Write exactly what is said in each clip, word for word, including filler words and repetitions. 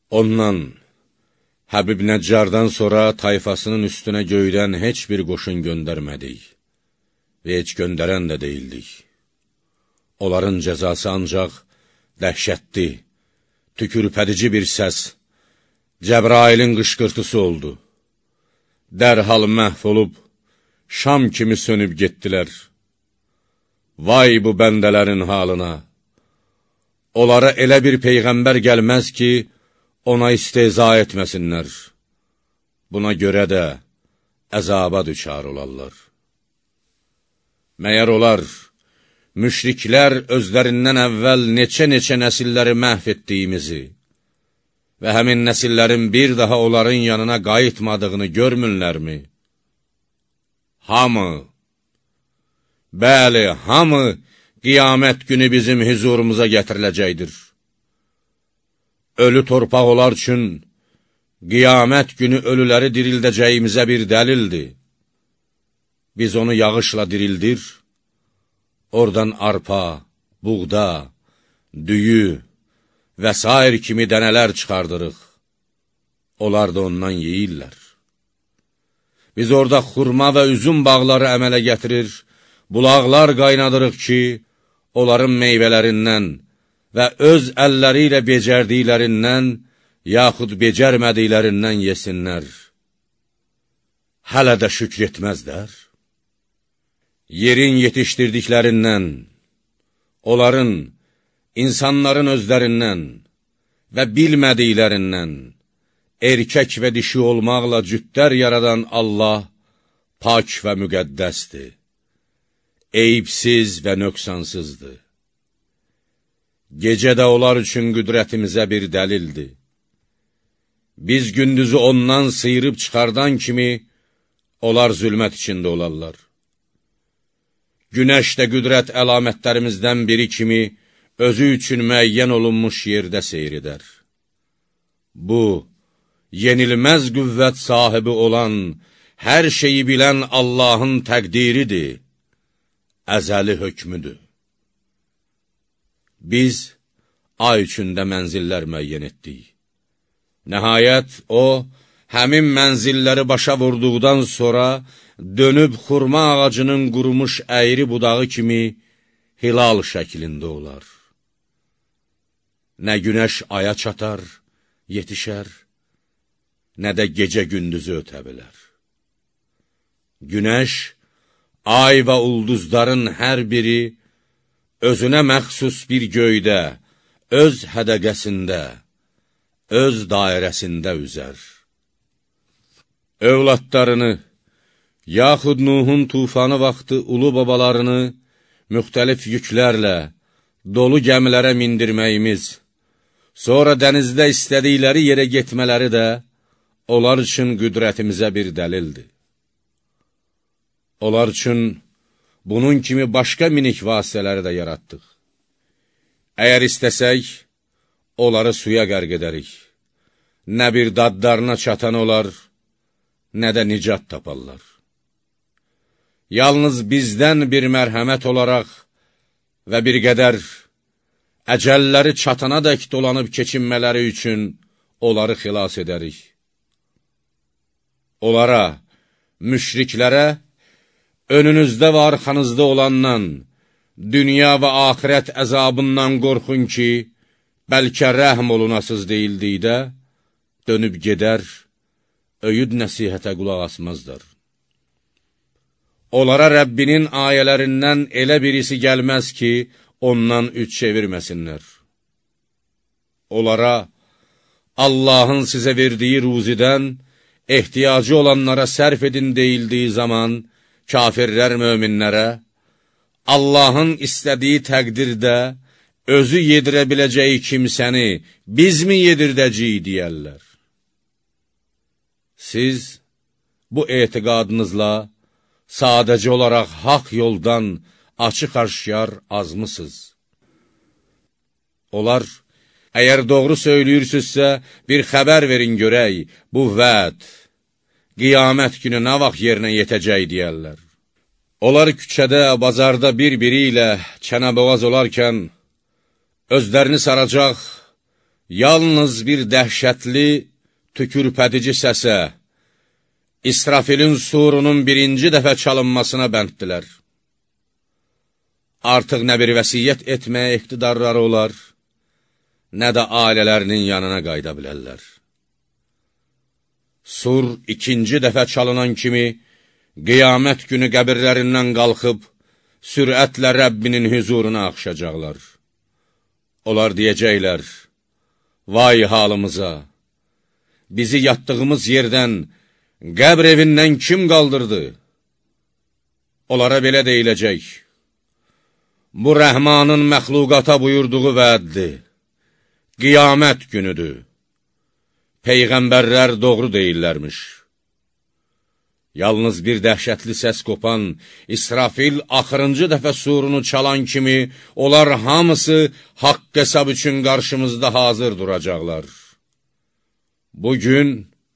Ondan, Həbib Nəccardan sonra tayfasının üstünə göydən heç bir qoşun göndərmədik və heç göndərən də deyildik. Onların cəzası ancaq dəhşətli, tükürpədici bir səs, Cəbrailin qışqırtısı oldu. Dərhal məhv olub, şam kimi sönüb getdilər. Vay bu bəndələrin halına! Onlara elə bir peyğəmbər gəlməz ki, ona istehza etməsinlər. Buna görə də əzaba düçar olarlar. Məyər olar, müşriklər özlərindən əvvəl neçə-neçə nəsilləri məhv etdiyimizi və həmin nəsillərin bir daha onların yanına qayıtmadığını görmürlərmi? Hamı, bəli, hamı qiyamət günü bizim huzurumuza gətiriləcəkdir. Ölü torpaq olar üçün qiyamət günü ölüləri dirildəcəyimizə bir dəlildir. Biz onu yağışla dirildir, oradan arpa, buğda, düyü və sair kimi dənələr çıxardırıq. Onlar da ondan yeyirlər. Biz orada xurma və üzüm bağları əmələ gətirir, bulaqlar qaynadırıq ki, onların meyvələrindən və öz əlləri ilə becərdiklərindən, yaxud becərmədiklərindən yesinlər. Hələ də şükr etməzlər. Yerin yetişdirdiklərindən, onların, insanların özlərindən və bilmədiklərindən, erkək və dişi olmaqla cütlər yaradan Allah pak və müqəddəsdir, eyibsiz və nöqsansızdır. Gecə də onlar üçün qüdrətimizə bir dəlildir. Biz gündüzü ondan sıyırıb çıxardan kimi, onlar zülmət içində olarlar. Günəş də qüdrət əlamətlərimizdən biri kimi, özü üçün müəyyən olunmuş yerdə seyr edər. Bu, yenilməz qüvvət sahibi olan, hər şeyi bilən Allahın təqdiridir, əzəli hökmüdür. Biz ay üçündə mənzillər müəyyən etdik. Nəhayət, o, həmin mənzilləri başa vurduqdan sonra, dönüb xurma ağacının qurumuş əyri budağı kimi hilal şəklində olar. Nə günəş aya çatar, yetişər, nə də gecə gündüzü ötə bilər. Günəş, ay və ulduzların hər biri özünə məxsus bir göydə, öz hədəqəsində, öz dairəsində üzər. Övladlarını, yaxud Nuhun tufanı vaxtı ulu babalarını müxtəlif yüklərlə, dolu gəmilərə mindirməyimiz, sonra dənizdə istədikləri yerə getmələri də onlar üçün qüdrətimizə bir dəlildir. Onlar üçün bunun kimi başqa minik vasitələri də yaratdıq. Əgər istəsək, onları suya qərq edərik. Nə bir dadlarına çatan olar, nə də nicat taparlar. Yalnız bizdən bir mərhəmət olaraq və bir qədər əcəlləri çatana dək dolanıb keçinmələri üçün onları xilas edərik. Onlara, müşriklərə, önünüzdə və arxanızda olandan, dünya və axirət əzabından qorxun ki, bəlkə rəhm olunasız deyildikdə, dönüb gedər, öyüd nəsihətə qulaq asmazlar. Onlara Rəbbinin ayələrindən elə birisi gəlməz ki, ondan üç çevirməsinlər. Onlara, Allahın sizə verdiyi ruzidən, ehtiyacı olanlara sərf edin deyildiyi zaman, kafirlər möminlərə, Allahın istədiyi təqdirdə, özü yedirə biləcəyi kimsəni biz mi yedirdəcəyik deyərlər. Siz bu etiqadınızla sadəcə olaraq haqq yoldan açıq-aşkar azmısınız. Onlar, əgər doğru söylüyürsünüzsə, bir xəbər verin görək, bu vəd, qiyamət günü nə vaxt yerinə yetəcək deyərlər. Onlar küçədə, bazarda bir-biri ilə çənəboğaz olarkən, özlərini saracaq yalnız bir dəhşətli, tükürpədici səsə, İsrafilin surunun birinci dəfə çalınmasına bənddilər. Artıq nə bir vəsiyyət etməyə iqtidarları olar, nə də ailələrinin yanına qayda bilərlər. Sur ikinci dəfə çalınan kimi, qiyamət günü qəbirlərindən qalxıb, sürətlə Rəbbinin hüzuruna axışacaqlar. Onlar deyəcəklər, vay halımıza, bizi yatdığımız yerdən, qəbr evindən kim qaldırdı? Onlara belə deyiləcək, bu Rəhmanın məxluqata buyurduğu vəddir, qiyamət günüdür. Peyğəmbərlər doğru deyirlərmiş. Yalnız bir dəhşətli səs qopan İsrafil axırıncı dəfə surunu çalan kimi, onlar hamısı haqq hesab üçün qarşımızda hazır duracaqlar. Bugün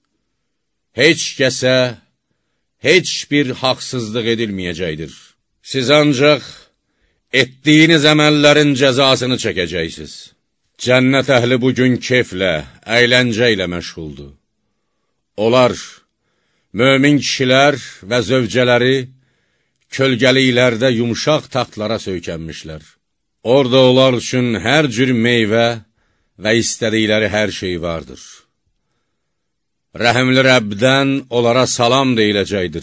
heç kəsə heç bir haqsızlıq edilməyəcəkdir. Siz ancaq etdiyiniz əməllərin cəzasını çəkəcəksiniz. Cənnət əhli bugün keyflə, əyləncə ilə məşğuldur. Onlar, mömin kişilər və zövcələri kölgəliklərdə yumşaq taxtlara söykənmişlər. Orada onlar üçün hər cür meyvə və istədikləri hər şey vardır. Rəhimli Rəbdən onlara salam deyiləcəkdir.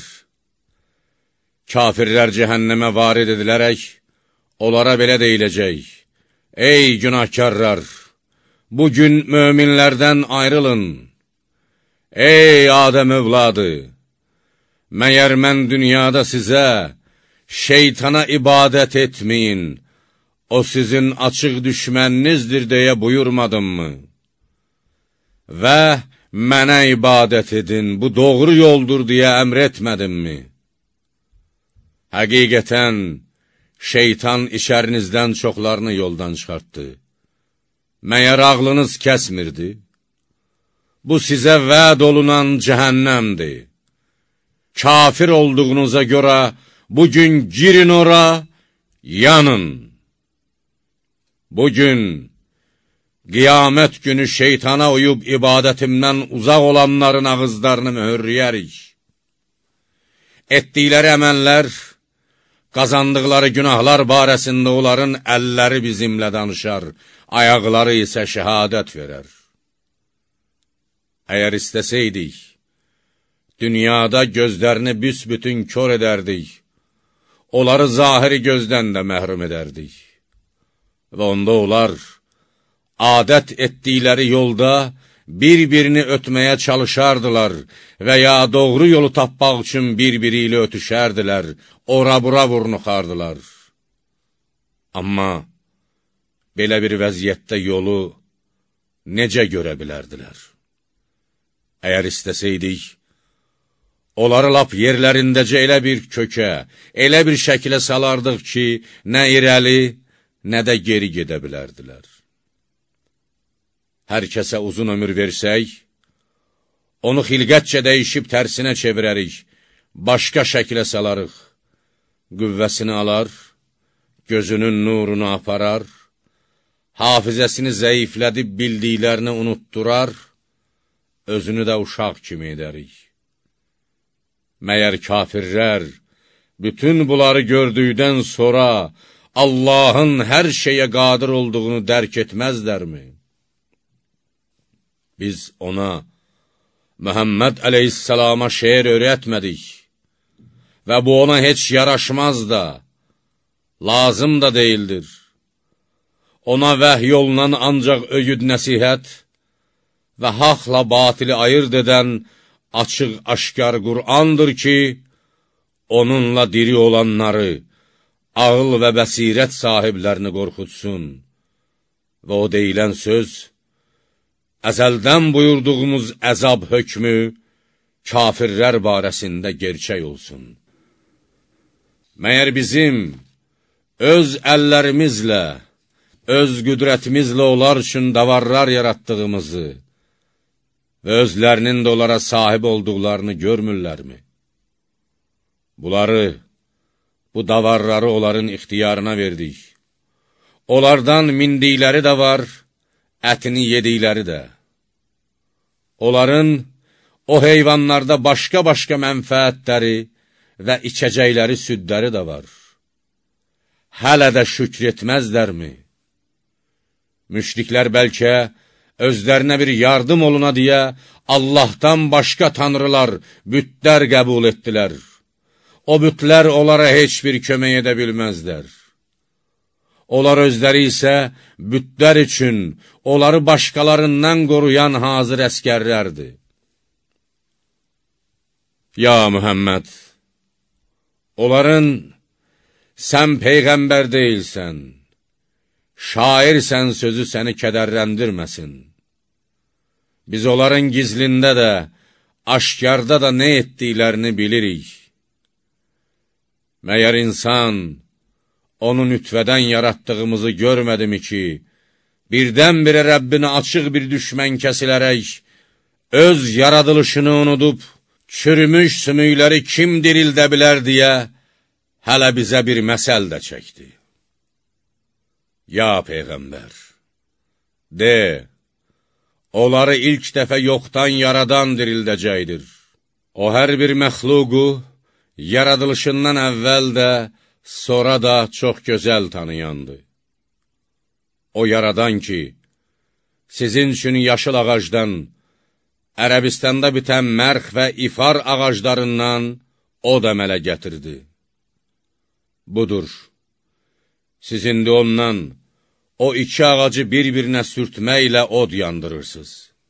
Kafirlər cəhənnəmə varid edilərək, onlara belə deyiləcək, ey günahkarlar, bugün möminlərdən ayrılın. Ey Adəm övladı, məyər mən dünyada sizə şeytana ibadət etməyin, o sizin açıq düşməninizdir deyə buyurmadım mı? Və mənə ibadət edin, bu doğru yoldur deyə əmr etmədim mi? Həqiqətən, şeytan içərinizdən çoxlarını yoldan çıxartdı. Məyər ağlınız kəsmirdi? Bu sizə vəd olunan cəhənnəmdir. Kafir olduğunuza görə bugün girin ora, yanın. Bugün, qiyamət günü şeytana uyub ibadətimdən uzaq olanların ağızlarını mühürləyərik. Etdikləri əməllər, qazandıqları günahlar barəsində onların əlləri bizimlə danışar, ayaqları isə şəhadət verər. Əgər istəsəydik, dünyada gözlərini büsbütün kör edərdik, onları zahiri gözdən də məhrum edərdik. Və onda onlar, adət etdikləri yolda bir-birini ötməyə çalışardılar və ya doğru yolu tapmaq üçün bir-biri ilə ötüşərdilər, ora-bura vurnuxardılar. Amma belə bir vəziyyətdə yolu necə görə bilərdilər? Əgər istəsəydik, onları lap yerlərindəcə elə bir kökə, elə bir şəkilə salardıq ki, nə irəli, nə də geri gedə bilərdilər. Hər kəsə uzun ömür versək, onu xilqətcə dəyişib tərsinə çevirərik, başqa şəkilə salarıq, qüvvəsini alar, gözünün nurunu aparar, hafizəsini zəiflədib bildiklərini unutdurar, özünü də uşaq kimi edərik. Məyər kafirlər bütün bunları gördükdən sonra Allahın hər şeyə qadir olduğunu dərk etməzlərmi? Biz ona, Məhəmməd əleyhissalama şeir öyrətmədik və bu ona heç yaraşmaz da, lazım da deyildir. Ona vəhy olunan ancaq öyüd nəsihət və haqla batili ayırt edən açıq-aşkar Qur'andır ki, onunla diri olanları, ağıl və bəsirət sahiblərini qorxutsun və o deyilən söz, əzəldən buyurduğumuz əzab hökmü kafirlər barəsində gerçək olsun. Məyər bizim öz əllərimizlə, öz qüdrətimizlə onlar üçün davarlar yaratdığımızı və özlərinin də onlara sahib olduqlarını görmürlərmi? Bunları, bu davarları onların ixtiyarına verdik. Onlardan mindikləri də var, ətini yedikləri də. Onların o heyvanlarda başqa-başqa mənfəətləri və içəcəkləri südləri də var. Hələ də şükr etməzlərmi? Müşriklər bəlkə özlərinə bir yardım oluna deyə Allahdan başqa tanrılar, bütlər qəbul etdilər. O bütlər onlara heç bir kömək edə bilməzlər. Onlar özləri isə bütlər üçün onları başqalarından qoruyan hazır əskərlərdir. Ya Muhammed, onların sən peyğəmbər deyilsən, şairsən sözü səni kədərləndirməsin. Biz onların gizlində də, aşkarda da nə etdiklərini bilirik. Məyər insan onu nütvədən yaratdığımızı görmədimi ki, birdən-birə Rəbbini açıq bir düşmən kəsilərək, öz yaradılışını unudub, çürümüş sümükləri kim dirildə bilər deyə, hələ bizə bir məsəl də çəkdi. Ya Peyğəmbər, de, onları ilk dəfə yoxdan yaradan dirildəcəkdir. O hər bir məxluqu, yaradılışından əvvəl də, sonra da çox gözəl tanıyandı. O yaradan ki, sizin üçün yaşıl ağacdan, Ərəbistanda bitən mərx və ifar ağaclarından o da əmələ gətirdi. Budur, siz indi ondan o iki ağacı bir-birinə sürtməklə od yandırırsınız.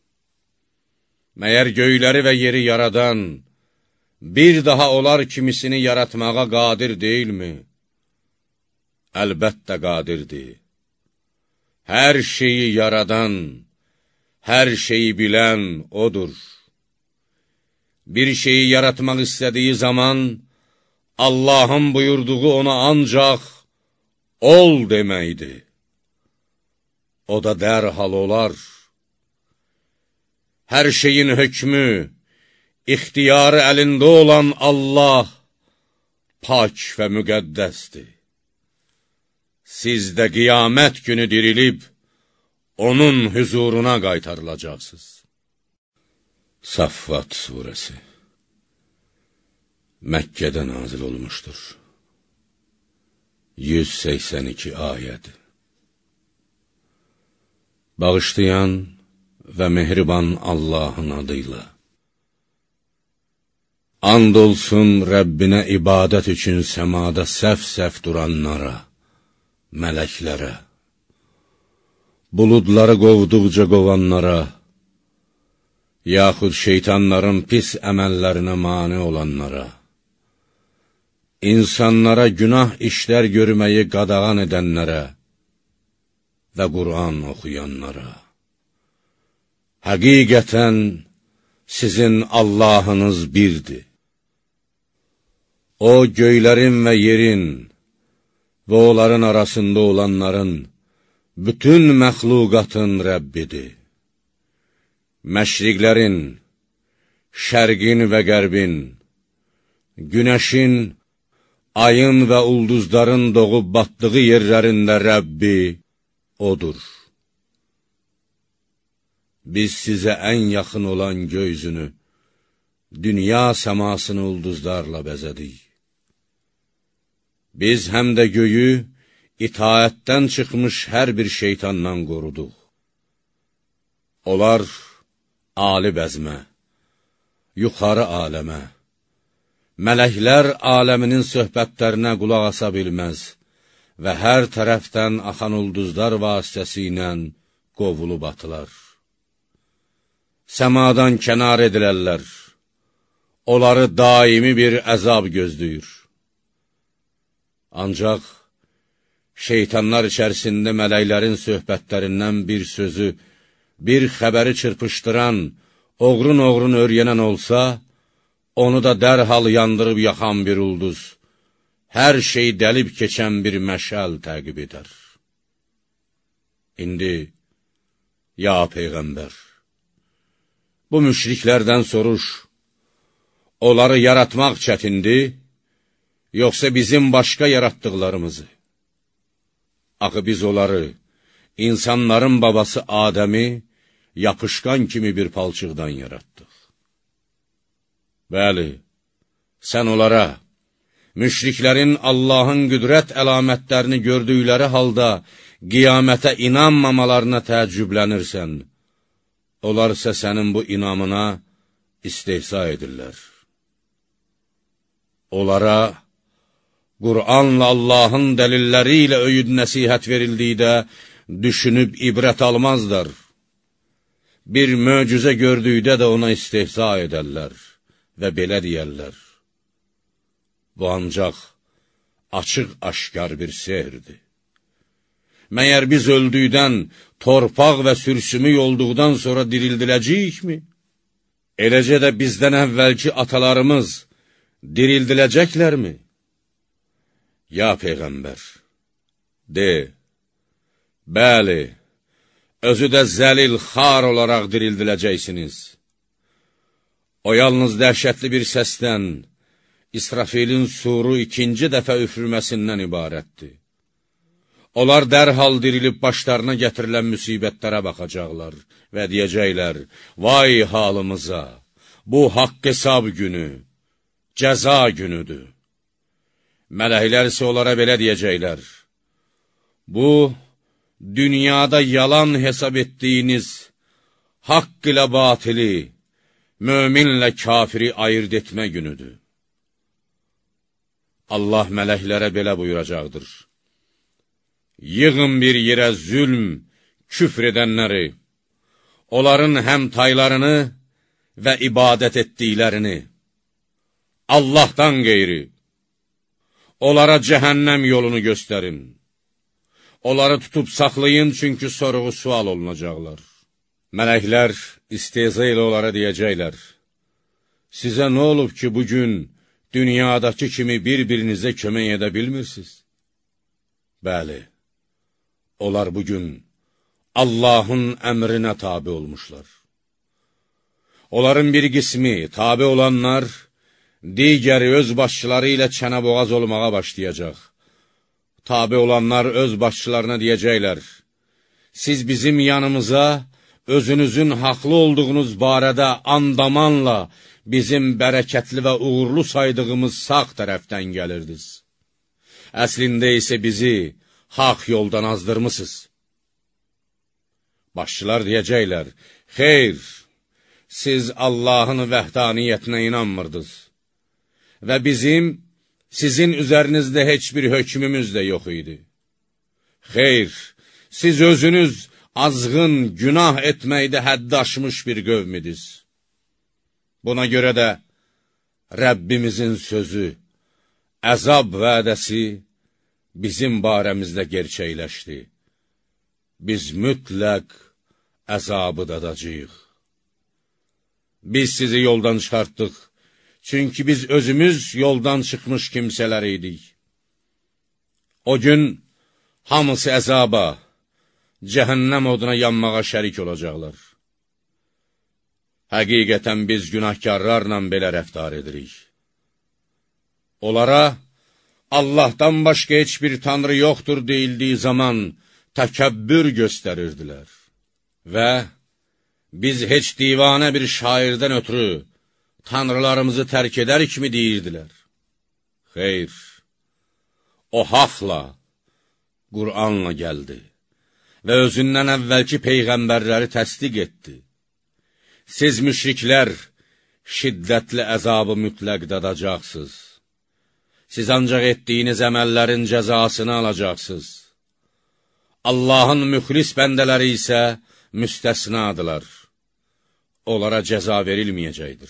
Məyər göyləri və yeri yaradan, bir daha onlar kimisini yaratmağa qadir deyilmi? Əlbəttə qadirdir. Hər şeyi yaradan, hər şeyi bilən odur. Bir şeyi yaratmaq istədiyi zaman, Allahın buyurduğu ona ancaq ol deməkdir. O da dərhal olar. Hər şeyin hökmü, ixtiyarı əlində olan Allah pak və müqəddəsdir. Siz də qiyamət günü dirilib, onun hüzuruna qaytarılacaqsınız. Saffat surəsi Məkkədə nazil olmuşdur. yüz səksən iki ayəd. Bağışlayan və mehriban Allahın adıyla. And olsun Rəbbinə ibadət üçün səmada səf-səf duranlara, mələklərə, buludları qovduqca qovanlara, yaxud şeytanların pis əməllərinə mane olanlara, insanlara günah işlər görməyi qadağan edənlərə və Qur'an oxuyanlara. Həqiqətən sizin Allahınız birdir. O, göylərin və yerin və onların arasında olanların, bütün məxluqatın Rəbbidir. Məşriqlərin, şərqin və qərbin, günəşin, ayın və ulduzların doğub batdığı yerlərində Rəbbi odur. Biz sizə ən yaxın olan göy-üzünü, dünya səmasını ulduzlarla bəzədik. Biz həm də göyü itaətdən çıxmış hər bir şeytandan qoruduq. Onlar ali bəzmə, yuxarı aləmə, mələklər aləminin söhbətlərinə qulaq asa bilməz və hər tərəfdən axan ulduzlar vasitəsilə qovulub atılar. Səmadan kənar edilərlər, onları daimi bir əzab gözləyir. Ancaq şeytanlar içərisində mələklərin söhbətlərindən bir sözü, bir xəbəri çırpışdıran, oğrun-oğrun öyrənən olsa, onu da dərhal yandırıb yaxan bir ulduz, hər şey dəlib keçən bir məşəl təqib edər. İndi, ya Peyğəmbər, bu müşriklərdən soruş, onları yaratmaq çətindir, yoxsa bizim başqa yaratdıqlarımızı? Axı biz onları insanların babası Adəmi yapışqan kimi bir palçıqdan yaratdıq. Bəli, sən onlara, müşriklərin Allahın qüdrət əlamətlərini gördükləri halda qiyamətə inanmamalarına təəccüblənirsən. Onlar isə sənin bu inamına istehza edirlər. Onlara Qur'anla Allahın dəlilləri ilə öyüd nəsihət verildikdə düşünüb ibrət almazlar. Bir möcüzə gördükdə də ona istehza edərlər və belə deyərlər: bu ancaq açıq-aşkar bir sehirdir. Məyər biz öldükdən, torpaq və sürsümük olduqdan sonra dirildiləcəyikmi? Eləcə də bizdən əvvəlki atalarımız dirildiləcəklərmi? Ya Peyğəmbər, de, bəli, özü də zəlil, xar olaraq dirildiləcəksiniz. O yalnız dəhşətli bir səsdən, İsrafilin suru ikinci dəfə üfürməsindən ibarətdir. Onlar dərhal dirilib başlarına gətirilən müsibətlərə baxacaqlar və deyəcəklər: vay halımıza, bu haqq hesab günü, cəza günüdür. Mələklər isə onlara belə deyəcəklər: bu, dünyada yalan hesab etdiyiniz haqq ilə batili, möminlə kafiri ayırt etmə günüdür. Allah mələklərə belə buyuracaqdır: yığın bir yerə zülm, küfr edənləri, onların həmtaylarını və ibadət etdiklərini, Allahdan qeyri, onlara cəhənnəm yolunu göstərin. Onları tutub saxlayın, çünki sorğu sual olunacaqlar. Mələklər istehza ilə onlara deyəcəklər: sizə nə olub ki, bugün dünyadakı kimi bir-birinizə kömək edə bilmirsiniz? Bəli, onlar bugün Allahın əmrinə tabi olmuşlar. Onların bir qismi, tabi olanlar, digəri öz başçıları ilə çənəboğaz olmağa başlayacaq. Tabi olanlar öz başçılarına deyəcəklər: siz bizim yanımıza özünüzün haqlı olduğunuz barədə andamanla bizim bərəkətli və uğurlu saydığımız sağ tərəfdən gəlirdiniz. Əslində isə bizi haq yoldan azdırmısınız. Başçılar deyəcəklər: xeyr, siz Allahın vəhdaniyyətinə inanmırdınız və bizim sizin üzərinizdə heç bir hökmümüz də yox idi. Xeyr, siz özünüz azğın, günah etməkdə həddi aşmış bir qövmidiz. Buna görə də Rəbbimizin sözü, əzab vədəsi bizim barəmizdə gerçəkləşdi. Biz mütləq əzabı dadacağıq. Biz sizi yoldan çıxartdıq, çünki biz özümüz yoldan çıxmış kimsələr idik. O gün hamısı əzaba, cəhənnəm oduna yanmağa şərik olacaqlar. Həqiqətən biz günahkarlarla belə rəftar edirik. Onlara Allahdan başqa heç bir tanrı yoxdur deyildiyi zaman təkəbbür göstərirdilər. Və biz heç divanə bir şairdən ötürü tanrılarımızı tərk edərikmi deyirdilər. Xeyr, o haqla, Qur'anla gəldi və özündən əvvəlki peyğəmbərləri təsdiq etdi. Siz müşriklər şiddətli əzabı mütləq dadacaqsınız. Siz ancaq etdiyiniz əməllərin cəzasını alacaqsınız. Allahın müxlis bəndələri isə müstəsnadılar. Onlara cəza verilməyəcəkdir.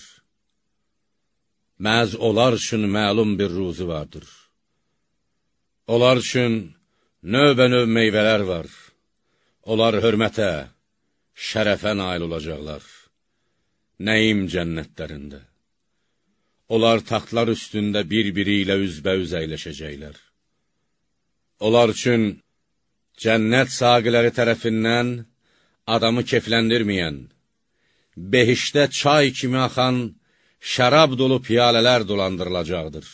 Məhz onlar üçün məlum bir ruzu vardır. Onlar üçün növbə-növ meyvələr var. Onlar hörmətə, şərəfə nail olacaqlar. Nəyim cənnətlərində. Onlar taxtlar üstündə bir-biri ilə üzbəüz əyləşəcəklər. Onlar üçün cənnət saqiləri tərəfindən adamı kefləndirməyən, behişdə çay kimi axan şərab dolu piyalələr dolandırılacaqdır.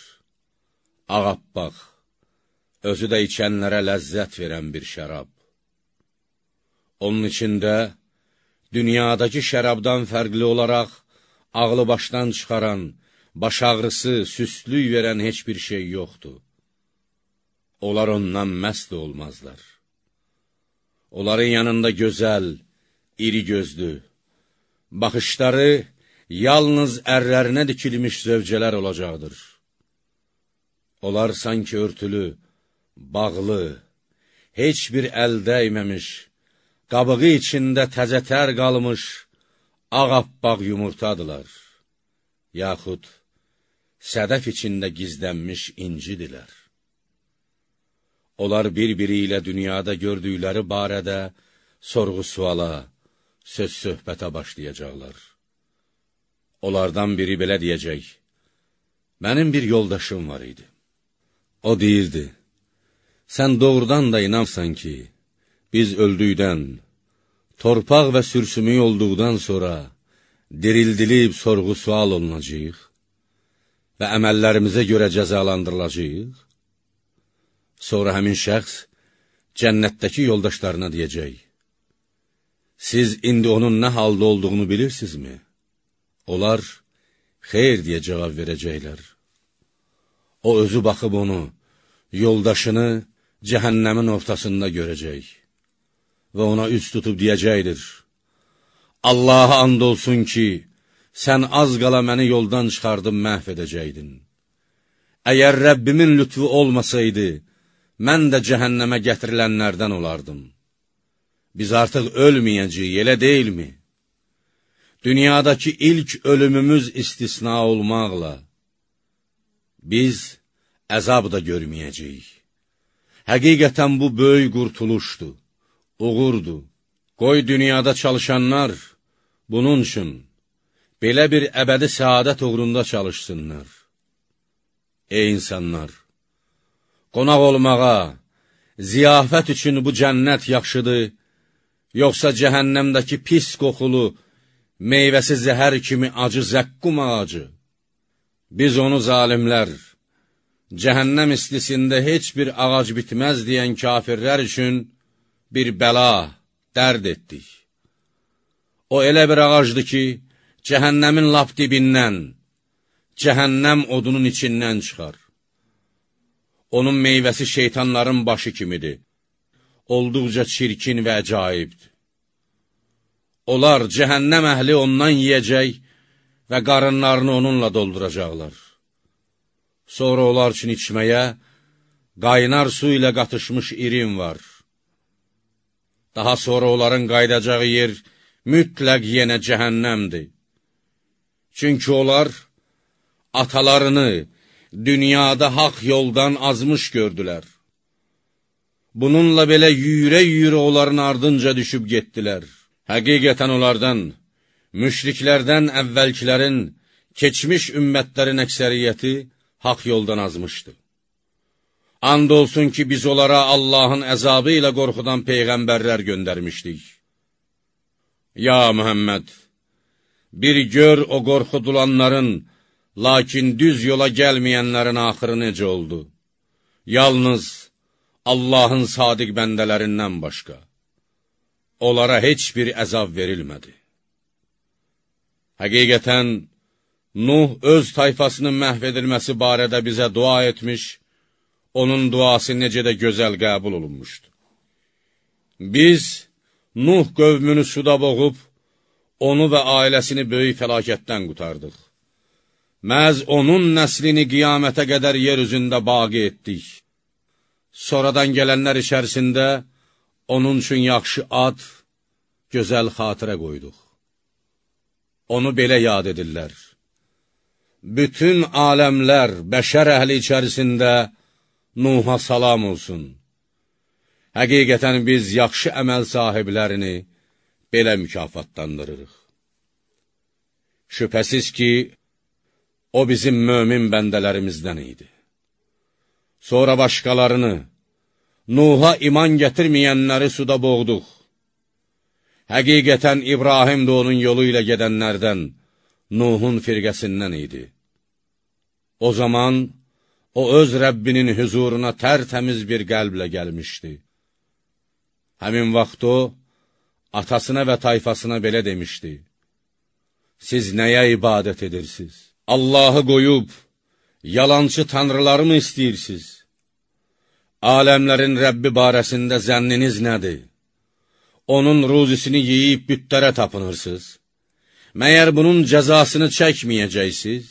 Ağappaq, özü də içənlərə ləzzət verən bir şərab. Onun içində dünyadakı şərabdan fərqli olaraq ağlı başdan çıxaran, baş ağrısı, süstlük verən heç bir şey yoxdur. Onlar ondan məst olmazlar. Onların yanında gözəl, iri gözlü, baxışları yalnız ərlərinə dikilmiş zövcələr olacaqdır. Onlar sanki örtülü, bağlı, heç bir əl dəyməmiş, qabığı içində təzətər qalmış, ağappaq yumurtadılar, yaxud sədəf içində gizlənmiş incidilər. Onlar bir-biri ilə dünyada gördükləri barədə sorğu-suala, söz-söhbətə başlayacaqlar. Onlardan biri belə deyəcək, mənim bir yoldaşım var idi. O deyirdi, sən doğrudan da inansan ki, biz öldükdən, torpaq və sürsümük olduqdan sonra dirildilib sorğu-sual olunacaq və əməllərimizə görə cəzalandırılacaq. Sonra həmin şəxs cənnətdəki yoldaşlarına deyəcək, siz indi onun nə halda olduğunu bilirsinizmi? Onlar, xeyr deyə cavab verəcəklər. O özü baxıb onu, yoldaşını cəhənnəmin ortasında görəcək və ona üz tutub deyəcəkdir, Allaha and olsun ki, sən az qala məni yoldan çıxardıb məhv edəcəkdin. Əgər Rəbbimin lütfu olmasaydı, mən də cəhənnəmə gətirilənlərdən olardım. Biz artıq ölməyəcəyik, elə deyilmi? Dünyadakı ilk ölümümüz istisna olmaqla, biz əzab da görməyəcəyik. Həqiqətən bu böyük qurtuluşdur, uğurdur. Qoy dünyada çalışanlar bunun üçün belə bir əbədi səadət uğrunda çalışsınlar. Ey insanlar! Qonaq olmağa, ziyafət üçün bu cənnət yaxşıdır, yoxsa cəhənnəmdəki pis qoxulu, meyvəsi zəhər kimi acı zəqqum ağacı? Biz onu zalimlər, cəhənnəm istisində heç bir ağac bitməz deyən kafirlər üçün bir bəla, dərd etdik. O elə bir ağacdır ki, cəhənnəmin lap dibindən, cəhənnəm odunun içindən çıxar. Onun meyvəsi şeytanların başı kimidir, olduqca çirkin və əcaibdir. Onlar, cəhənnəm əhli ondan yiyəcək və qarınlarını onunla dolduracaqlar. Sonra onlar üçün içməyə qaynar su ilə qatışmış irin var. Daha sonra onların qayıdacağı yer mütləq yenə cəhənnəmdir. Çünki onlar atalarını dünyada haqq yoldan azmış gördülər. Bununla belə yüyürə-yüyürə onların ardınca düşüb getdilər. Həqiqətən onlardan, müşriklərdən əvvəlkilərin, keçmiş ümmətlərin əksəriyyəti haqq yoldan azmışdı. And olsun ki, biz onlara Allahın əzabı ilə qorxudan peyğəmbərlər göndərmişdik. Ya Muhammed, bir gör o qorxudulanların, lakin düz yola gəlməyənlərin axırı necə oldu? Yalnız Allahın sadiq bəndələrindən başqa. Onlara heç bir əzab verilmədi. Həqiqətən, Nuh öz tayfasının məhv edilməsi barədə bizə dua etmiş, onun duası necə də gözəl qəbul olunmuşdu. Biz Nuh qövmünü suda boğub, onu və ailəsini böyük fəlakətdən qutardıq. Məhz onun nəslini qiyamətə qədər yer üzündə baqi etdik. Sonradan gələnlər içərisində onun üçün yaxşı ad, gözəl xatirə qoyduq. Onu belə yad edirlər. Bütün aləmlər, bəşər əhli içərisində Nuh'a salam olsun. Həqiqətən biz yaxşı əməl sahiblərini belə mükafatlandırırıq. Şübhəsiz ki, o bizim mömin bəndələrimizdən idi. Sonra başqalarını, Nuh'a iman gətirməyənləri suda boğduq. Həqiqətən İbrahim də onun yolu ilə gedənlərdən, Nuhun firqəsindən idi. O zaman o öz Rəbbinin hüzuruna tərtəmiz bir qəlblə gəlmişdi. Həmin vaxt o, atasına və tayfasına belə demişdi: Siz nəyə ibadət edirsiniz? Allahı qoyub, yalancı tanrıları mı istəyirsiniz? Aləmlərin Rəbbi barəsində zənniniz nədir? Onun ruzisini yeyib bütlərə tapınırsınız. Məyər bunun cəzasını çəkməyəcəksiniz?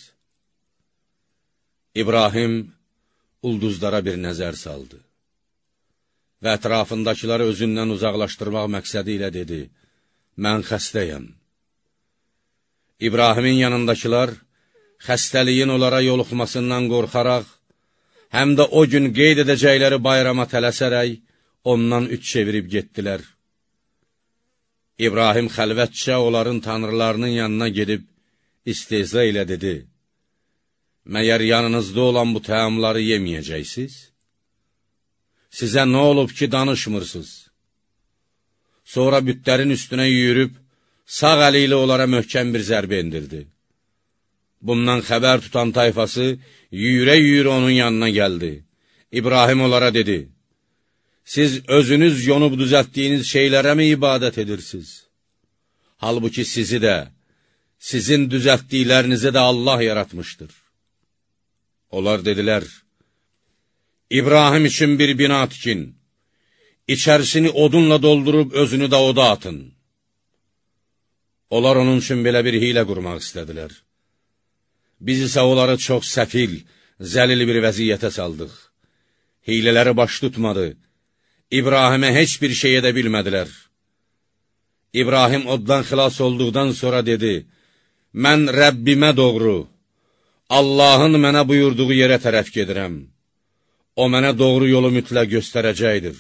İbrahim ulduzlara bir nəzər saldı və ətrafındakiləri özündən uzaqlaşdırmaq məqsədi ilə dedi: Mən xəstəyəm. İbrahimin yanındakılar xəstəliyin onlara yoluxmasından qorxaraq, həm də o gün qeyd edəcəkləri bayrama tələsərək ondan üç çevirib getdilər. İbrahim xəlvətcə onların tanrılarının yanına gedib istehza ilə dedi: Məyər yanınızda olan bu təamları yeməyəcəksiniz? Sizə nə olub ki, danışmırsınız? Sonra bütlərin üstünə yürüb, sağ əli ilə onlara möhkəm bir zərbə indirdi. Bundan xəbər tutan tayfası yüyürə-yüyürə onun yanına gəldi. İbrahim onlara dedi: Siz özünüz yonub düzəltdiyiniz şeylərə mi ibadət edirsiniz? Halbuki sizi də, sizin düzəltdiklərinizi də Allah yaratmışdır. Onlar dedilər: İbrahim üçün bir bina tikin, içərisini odunla doldurub özünü də oda atın. Onlar onun üçün belə bir hilə qurmaq istədilər. Biz isə onları çox səfil, zəlil bir vəziyyətə saldıq. Hilələri baş tutmadı. İbrahimə heç bir şey edə bilmədilər. İbrahim oddan xilas olduqdan sonra dedi: Mən Rəbbimə doğru, Allahın mənə buyurduğu yerə tərəf gedirəm. O mənə doğru yolu mütləq göstərəcəkdir.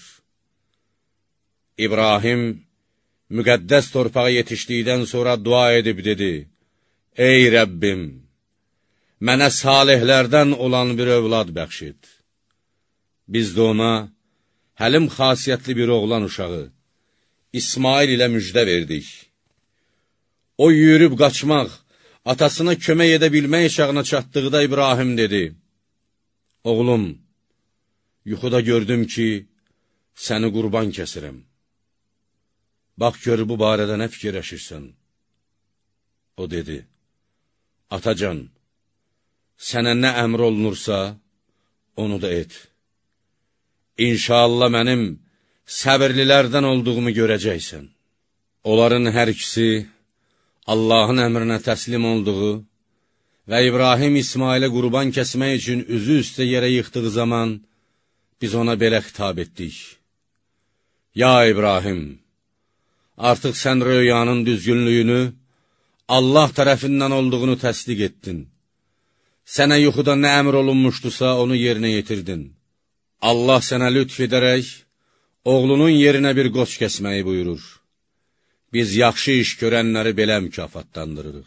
İbrahim müqəddəs torpağa yetişdikdən sonra dua edib dedi: Ey Rəbbim, mənə salihlərdən olan bir övlad bəxş et. Biz də ona həlim xasiyyətli bir oğlan uşağı, İsmail ilə müjdə verdik. O yürüb qaçmaq, atasına kömək edə bilmək çağına çatdıqda İbrahim dedi: Oğlum, yuxuda gördüm ki, səni qurban kəsirəm. Bax gör bu barədə nə fikirləşirsən? O dedi: Atacan, sənə nə əmr olunursa, onu da et. İnşallah mənim səbirlilərdən olduğumu görəcəksən. Onların hər ikisi Allahın əmrinə təslim olduğu və İbrahim İsmailə qurban kəsmək üçün üzü üstə yerə yıxdığı zaman biz ona belə xitab etdik: Ya İbrahim, artıq sən röyanın düzgünlüyünü, Allah tərəfindən olduğunu təsdiq etdin. Sənə yuxuda nə əmr olunmuşdusa, onu yerinə yetirdin. Allah sənə lütf edərək, oğlunun yerinə bir qoç kəsməyi buyurur. Biz yaxşı iş görənləri belə mükafatlandırırıq.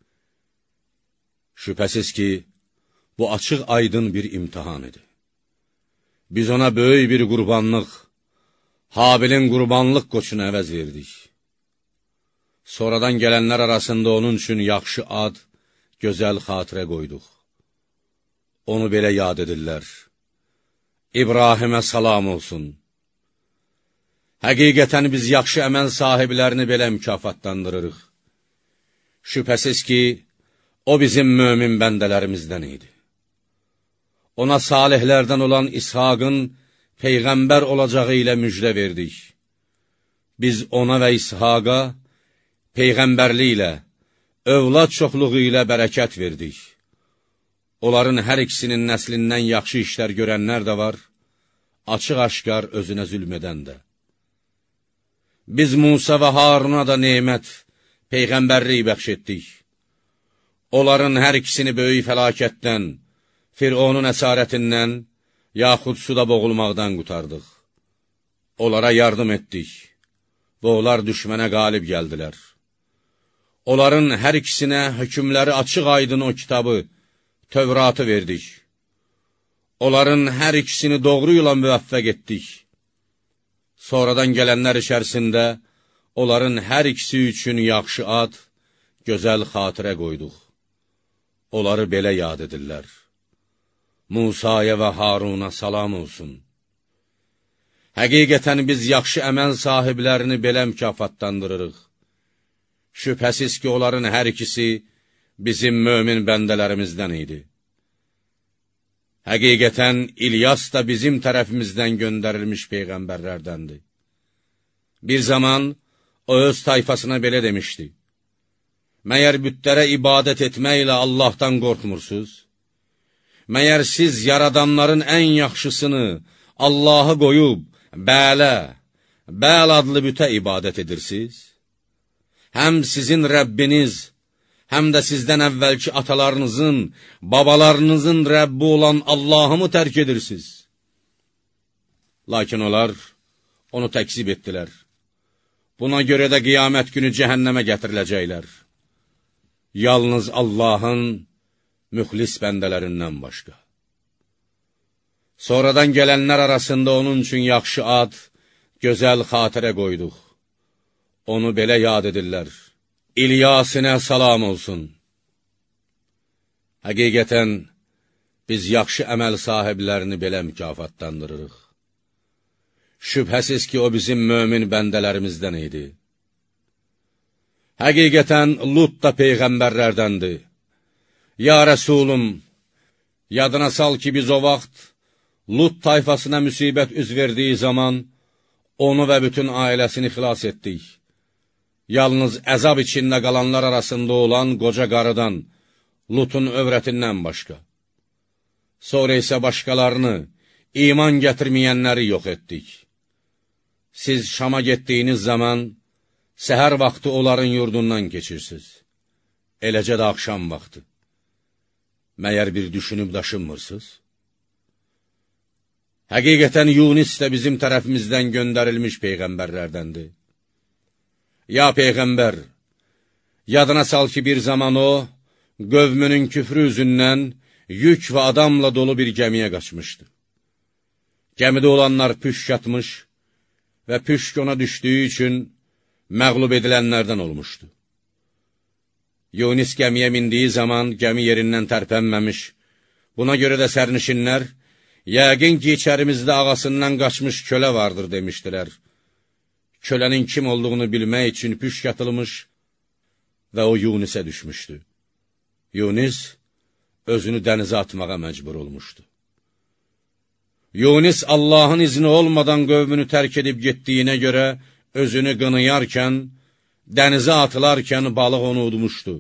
Şübhəsiz ki, bu açıq aydın bir imtihan idi. Biz ona böyük bir qurbanlıq, Habilin qurbanlıq qoçunu əvəz verdik. Sonradan gələnlər arasında onun üçün yaxşı ad, gözəl xatirə qoyduq. Onu belə yad edirlər: İbrahimə salam olsun. Həqiqətən biz yaxşı əməl sahiblərini belə mükafatlandırırıq. Şübhəsiz ki, o bizim mömin bəndələrimizdən idi. Ona salihlərdən olan İshaqın Peyğəmbər olacağı ilə müjdə verdik. Biz ona və İshaqa Peyğəmbərliklə, övlad çoxluğu ilə bərəkət verdik. Onların hər ikisinin nəslindən yaxşı işlər görənlər də var, açıq-aşkar özünə zülm edən də. Biz Musa və Haruna da nemət, Peyğəmbərlik bəxş etdik. Onların hər ikisini böyük fəlakətdən, Fironun əsarətindən, yaxud suda boğulmaqdan qutardıq. Onlara yardım etdik və onlar düşmənə qalib gəldilər. Onların hər ikisinə hökmləri açıq aydın o kitabı, Tövratı verdik. Onların hər ikisini doğru yola müvəffəq etdik. Sonradan gələnlər içərisində onların hər ikisi üçün yaxşı ad, gözəl xatirə qoyduq. Onları belə yad edirlər: Musaya və Haruna salam olsun. Həqiqətən biz yaxşı əməl sahiblərini belə mükafatlandırırıq. Şübhəsiz ki, onların hər ikisi bizim mömin bəndələrimizdən idi. Həqiqətən İlyas da bizim tərəfimizdən göndərilmiş peyğəmbərlərdəndir. Bir zaman o öz tayfasına belə demişdi: Məyər bütlərə ibadət etməklə Allahdan qorxmursuz? Məyər siz yaradanların ən yaxşısını Allahı qoyub, Bələ, Bəl adlı bütə ibadət edirsiniz? Həm sizin Rəbbiniz, həm də sizdən əvvəlki atalarınızın, babalarınızın Rəbbi olan Allahı mı tərk edirsiniz? Lakin onlar onu təkzib etdilər. Buna görə də qiyamət günü cəhənnəmə gətiriləcəklər. Yalnız Allahın müxlis bəndələrindən başqa. Sonradan gələnlər arasında onun üçün yaxşı ad, gözəl xatirə qoyduq. Onu belə yad edirlər: İlyasinə salam olsun. Həqiqətən, biz yaxşı əməl sahiblərini belə mükafatlandırırıq. Şübhəsiz ki, o bizim mömin bəndələrimizdən idi. Həqiqətən, Lut da peyğəmbərlərdəndir. Ya Rəsulum, yadına sal ki, biz o vaxt Lut tayfasına müsibət üz verdiyi zaman onu və bütün ailəsini xilas etdik. Yalnız əzab içində qalanlar arasında olan qoca qarıdan, Lutun övrətindən başqa. Sonra isə başqalarını, iman gətirməyənləri yox etdik. Siz Şama getdiyiniz zaman, səhər vaxtı onların yurdundan keçirsiniz. Eləcə də axşam vaxtı. Məyər bir düşünüb daşınmırsınız? Həqiqətən Yunus də bizim tərəfimizdən göndərilmiş peyğəmbərlərdəndir. Ya Peyğəmbər, yadına sal ki, bir zaman o, qövmünün küfrü üzündən yük və adamla dolu bir gəmiyə qaçmışdı. Gəmidə olanlar püşk atmış və püşk ona düşdüyü üçün məğlub edilənlərdən olmuşdu. Yunus gəmiyə mindiyi zaman gəmi yerindən tərpənməmiş, buna görə də sərnişinlər, yəqin ki, içərimizdə ağasından qaçmış kölə vardır demişdilər. Kölənin kim olduğunu bilmək üçün püşk atılmış və o Yunusə düşmüşdü. Yunus özünü dənizə atmağa məcbur olmuşdu. Yunus Allahın izni olmadan qövmünü tərk edib getdiyinə görə özünü qınıyarkən, dənizə atılarkən balıq onu udmuşdu.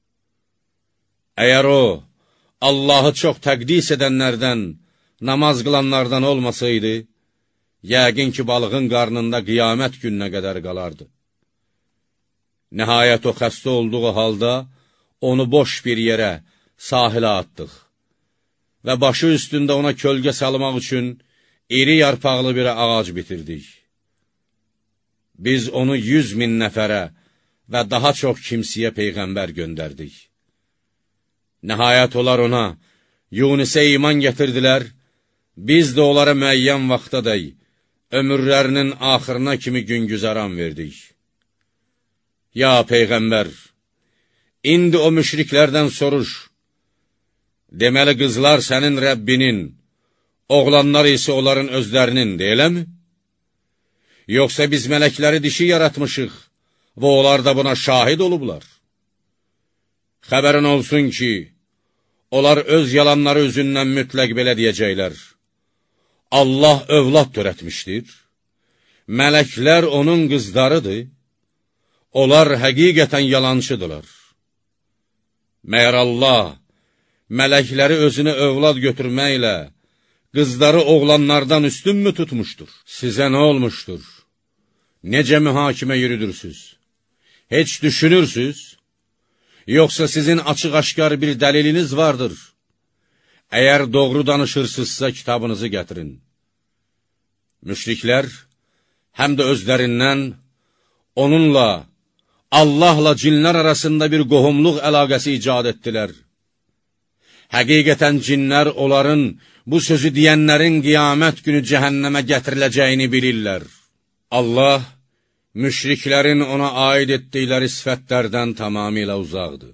Əgər o, Allahı çox təqdis edənlərdən, namaz qılanlardan olmasaydı, yəqin ki, balığın qarnında qiyamət gününə qədər qalardı. Nəhayət o xəstə olduğu halda, onu boş bir yerə, sahilə atdıq və başı üstündə ona kölgə salmaq üçün iri yarpaqlı bir ağac bitirdik. Biz onu yüz min nəfərə və daha çox kimsiyə peyğəmbər göndərdik. Nəhayət onlar ona, Yunusə iman gətirdilər, biz də onlara müəyyən vaxtadək, ömürlərinin axırına kimi gün güzəran verdik. Ya Peyğəmbər, indi o müşriklərdən soruş, deməli qızlar sənin Rəbbinin, oğlanlar isə onların özlərinin, deyiləmi? Yoxsa biz mələkləri dişi yaratmışıq və onlar da buna şahid olublar. Xəbərin olsun ki, onlar öz yalanları üzündən mütləq belə deyəcəklər: Allah övlad törətmişdir, mələklər onun qızlarıdır, onlar həqiqətən yalancıdırlar. Məyər Allah mələkləri özünə övlad götürməklə qızları oğlanlardan üstünmü tutmuşdur? Sizə nə olmuşdur? Necə mühakimə yürüdürsünüz? Heç düşünürsünüz? Yoxsa sizin açıq-aşkar bir dəliliniz vardır? Əgər doğru danışırsınızsa kitabınızı gətirin. Müşriklər həm də özlərindən onunla, Allahla cinlər arasında bir qohumluq əlaqəsi icad etdilər. Həqiqətən cinlər onların bu sözü deyənlərin qiyamət günü cəhənnəmə gətiriləcəyini bilirlər. Allah müşriklərin ona aid etdikləri sifətlərdən tamamilə uzaqdır.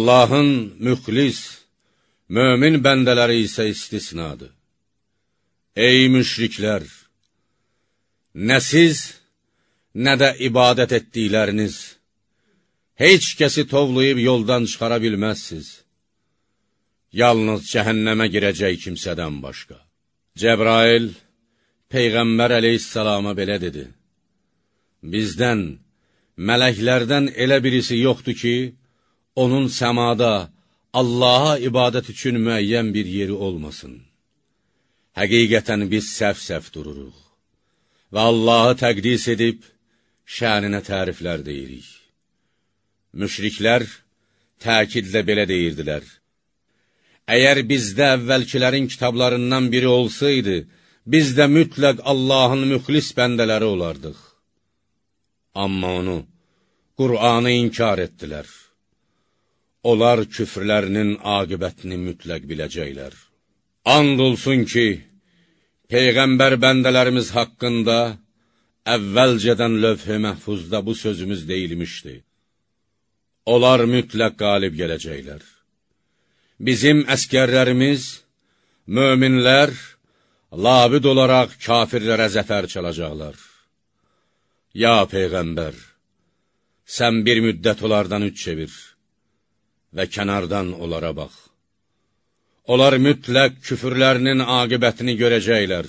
Allahın müxlis, mömin bəndələri isə istisnadır. Ey müşriklər! Nə siz, nə də ibadət etdikləriniz, heç kəsi tovlayıb yoldan çıxara bilməzsiz. Yalnız cəhənnəmə girəcək kimsədən başqa. Cəbrail, Peyğəmbər əleyhissalama belə dedi: Bizdən, mələklərdən elə birisi yoxdur ki, onun səmada Allaha ibadət üçün müəyyən bir yeri olmasın. Həqiqətən biz səhv-səhv dururuq və Allahı təqdis edib, şəninə təriflər deyirik. Müşriklər təkidlə belə deyirdilər: Əgər bizdə əvvəlkilərin kitablarından biri olsaydı, biz də mütləq Allahın müxlis bəndələri olardıq. Amma onu, Qur'anı inkar etdilər. Onlar küfrlərinin aqibətini mütləq biləcəklər. And olsun ki, Peyğəmbər bəndələrimiz haqqında əvvəlcədən lövh-i məhfuzda bu sözümüz deyilmişdi. Onlar mütləq qalib gələcəklər. Bizim əskərlərimiz, möminlər, labid olaraq kafirlərə zəfər çalacaqlar. Ya Peyğəmbər, sən bir müddət onlardan üç çevir və kənardan onlara bax. Onlar mütləq küfürlərinin aqibətini görəcəklər.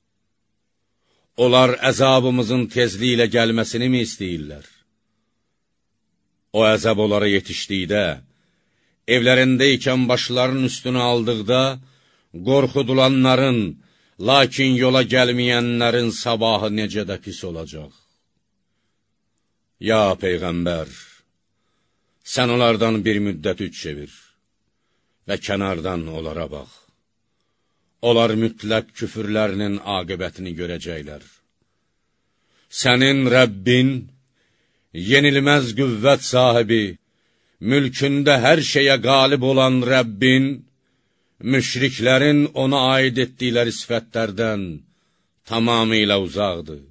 Onlar əzabımızın tezliyi ilə gəlməsini mi istəyirlər? O əzab onlara yetişdikdə, evlərindəykən başlarının üstünü aldıqda, qorxudulanların, lakin yola gəlməyənlərin sabahı necə də pis olacaq. Ya Peyğəmbər, sən onlardan bir müddət üç çevir və kənardan onlara bax. Onlar mütləq küfürlərinin aqibətini görəcəklər. Sənin Rəbbin, yenilməz qüvvət sahibi, mülkündə hər şeyə qalib olan Rəbbin, müşriklərin ona aid etdikləri sifətlərdən tamamilə uzaqdır.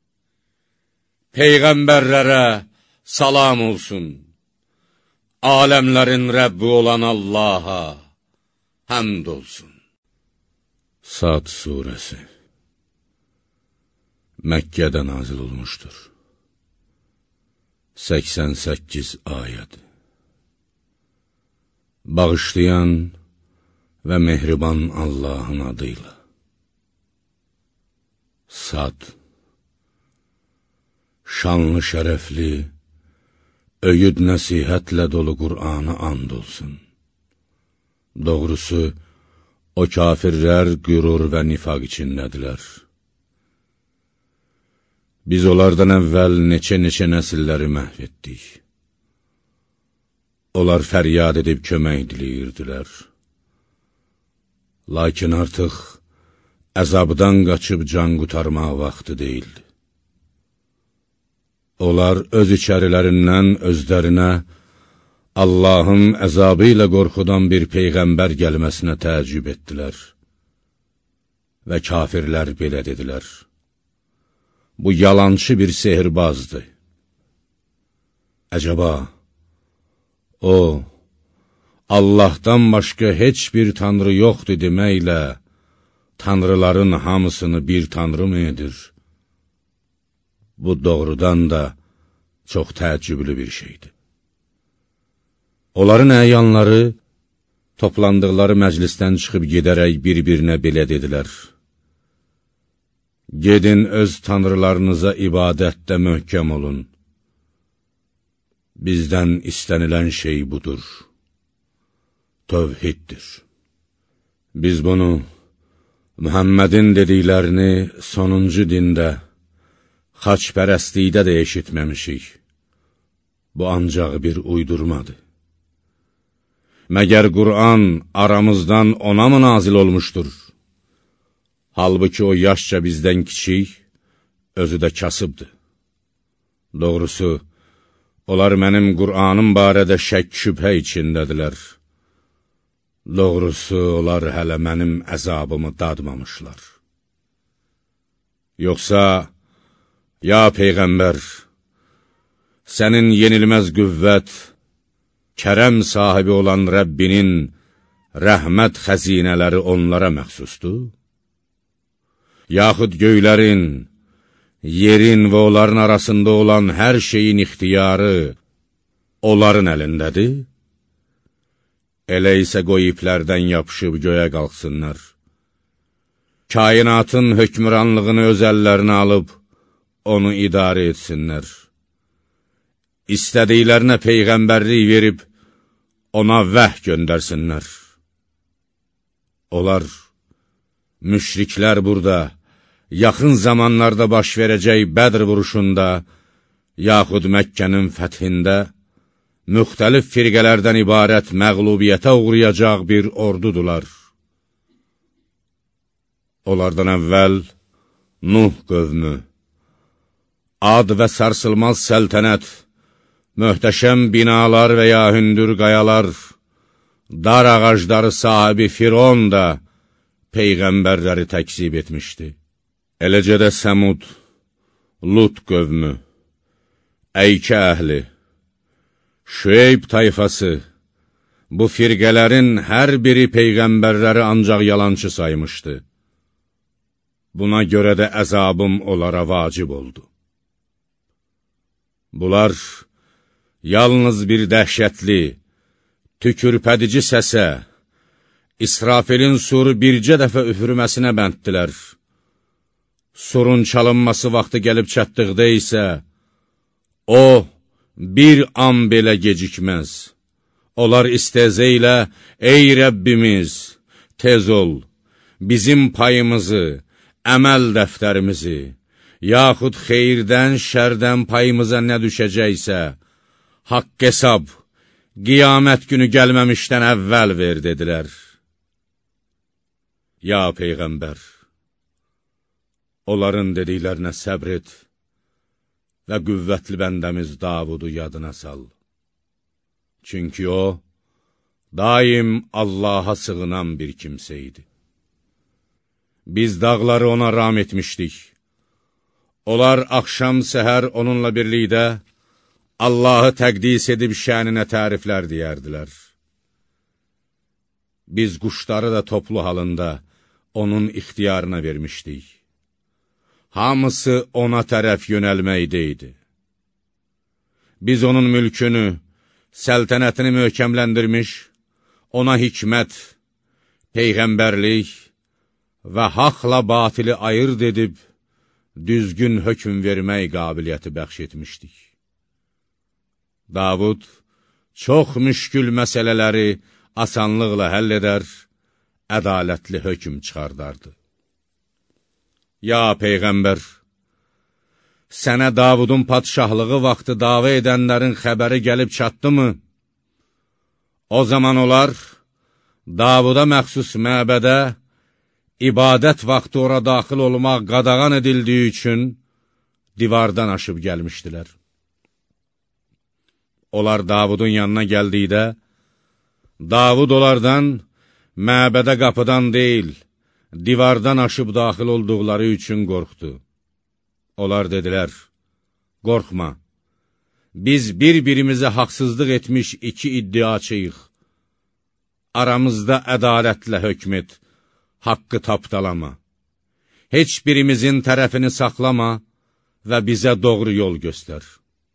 Peyğəmbərlərə salam olsun. Aləmlərin Rəbbi olan Allaha həmd olsun. Sad surəsi Məkkədə nazil olmuşdur. səksən səkkiz ayəd. Bağışlayan və mehriban Allahın adıyla. Sad Şanlı şərəfli, öyüd nəsihətlə dolu Qur'ana and olsun. Doğrusu, o kafirlər qürur və nifaq içindədilər. Biz onlardan əvvəl neçə-neçə nəsilləri məhv etdik. Onlar fəryad edib kömək diləyirdilər. Lakin artıq əzabdan qaçıb can qutarmaq vaxtı deyildi. Onlar öz içərilərindən özlərinə Allahın əzabı ilə qorxudan bir peyğəmbər gəlməsinə təəccüb etdilər. Və kafirlər belə dedilər: Bu yalançı bir sehirbazdır. Əcəba, o, Allahdan başqa heç bir tanrı yoxdur deməklə, tanrıların hamısını bir tanrı mı edir? Bu doğrudan da çox təəccüblü bir şeydir. Onların əyanları toplandıqları məclisdən çıxıb gedərək bir-birinə belə dedilər: Gedin öz tanrılarınıza ibadətdə möhkəm olun. Bizdən istənilən şey budur. Tövhiddir. Biz bunu, Muhammedin dediklərini sonuncu dində, xaçpərəstlikdə də eşitməmişik. Bu ancaq bir uydurmadır. Məgər Qur'an aramızdan ona mı nazil olmuşdur? Halbuki o yaşca bizdən kiçik, özü də kasıbdır. Doğrusu, onlar mənim Qur'anım barədə şək şübhə içindədirlər. Doğrusu, onlar hələ mənim əzabımı dadmamışlar. Yoxsa, ya Peyğəmbər, sənin yenilməz qüvvət, kərəm sahibi olan Rəbbinin rəhmət xəzinələri onlara məxsusdur? yaxud göylərin, yerin və onların arasında olan hər şeyin ixtiyarı onların əlindədir? Elə isə qoy iplərdən yapışıb göyə qalxsınlar. Kainatın hökmüranlığını öz əllərinə alıb, onu idarə etsinlər. İstədiklərinə peyğəmbərlik verib, ona vəh göndərsinlər. Onlar, müşriklər burada, yaxın zamanlarda baş verəcək Bədr vuruşunda, yaxud Məkkənin fəthində, müxtəlif firqələrdən ibarət məğlubiyyətə uğrayacaq bir ordudular. Onlardan əvvəl Nuh qövmü, ad və sarsılmaz səltənət, möhtəşəm binalar və ya hündür qayalar, dar ağacları sahibi Firon da peyğəmbərləri təkzib etmişdi. Eləcə də Səmud, Lut qövmü, Əykə əhli, Şüeyb tayfası, bu firqələrin hər biri peyğəmbərləri ancaq yalançı saymışdı. Buna görə də əzabım onlara vacib oldu. Bunlar yalnız bir dəhşətli, tükürpədici səsə, İsrafilin suru bircə dəfə üfürməsinə bənddilər. Surun çalınması vaxtı gəlib çatdıqda isə, o, bir an belə gecikməz. Onlar istəzə ilə, ey Rəbbimiz, tez ol, bizim payımızı, əməl dəftərimizi, yaxud xeyirdən, şərdən payımıza nə düşəcəksə, haqq hesab, qiyamət günü gəlməmişdən əvvəl ver, dedilər. Ya Peyğəmbər, onların dediklərinə səbr et və qüvvətli bəndəmiz Davudu yadına sal. Çünki o, daim Allaha sığınan bir kimsə idi. Biz dağları ona ram etmişdik. Onlar axşam səhər onunla birlikdə Allahı təqdis edib şəninə təriflər deyərdilər. Biz quşları da toplu halında onun ixtiyarına vermişdik. Hamısı ona tərəf yönəlməkdəydi. Biz onun mülkünü, səltənətini möhkəmləndirmiş, ona hikmət, peyğəmbərlik və haqla batili ayırt edib, düzgün hökm vermək qabiliyyəti bəxş etmişdik. Davud çox müşkül məsələləri asanlıqla həll edər, ədalətli hökm çıxardardı. Ya Peyğəmbər, sənə Davudun padşahlığı vaxtı dava edənlərin xəbəri gəlib çatdı-mı? O zaman onlar, Davuda məxsus məbədə, ibadət vaxtı ora daxil olmaq qadağan edildiyi üçün divardan aşıb gəlmişdilər. Onlar Davudun yanına gəldikdə, Davud onlardan məbədə qapıdan deyil, divardan aşıb daxil olduqları üçün qorxdu. Onlar dedilər, qorxma, biz bir-birimizə haqsızlıq etmiş iki iddiaçıyıq. Aramızda ədalətlə hökm et, haqqı tapdalama. Heç birimizin tərəfini saxlama və bizə doğru yol göstər.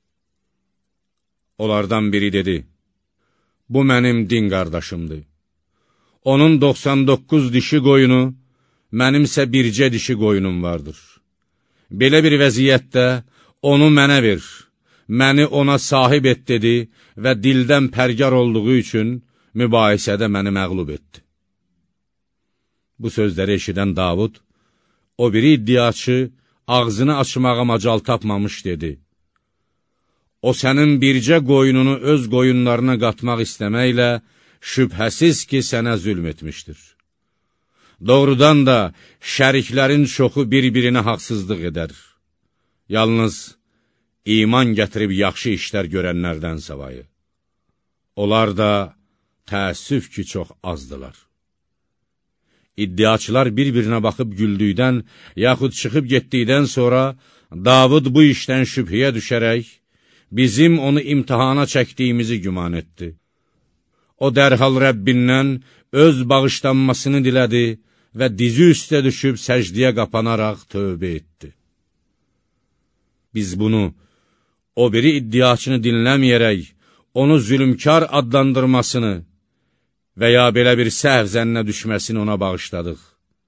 Onlardan biri dedi, bu mənim din qardaşımdır. Onun doxsan doqquz dişi qoyunu, mənimsə bircə dişi qoyunum vardır. Belə bir vəziyyətdə onu mənə ver, məni ona sahib et dedi və dildən pərgar olduğu üçün mübahisədə məni məğlub etdi. Bu sözləri eşidən Davud, o biri iddiaçı ağzını açmağa macal tapmamış dedi. O sənin bircə qoyununu öz qoyunlarına qatmaq istəməklə şübhəsiz ki, sənə zülm etmişdir. Doğrudan da şəriklərin çoxu bir-birinə haqsızlıq edər. Yalnız iman gətirib yaxşı işlər görənlərdən savayı. Onlar da təəssüf ki, çox azdılar. İddiaçılar bir-birinə baxıb güldükdən, yaxud çıxıb getdikdən sonra Davud bu işdən şübhəyə düşərək, bizim onu imtihana çəkdiyimizi güman etdi. O dərhal Rəbbindən öz bağışlanmasını dilədi və dizi üstə düşüb səcdiyə qapanaraq tövbə etdi. Biz bunu, o biri iddiaçını dinləməyərək, onu zülmkar adlandırmasını və ya belə bir səhv zənnə düşməsini ona bağışladıq.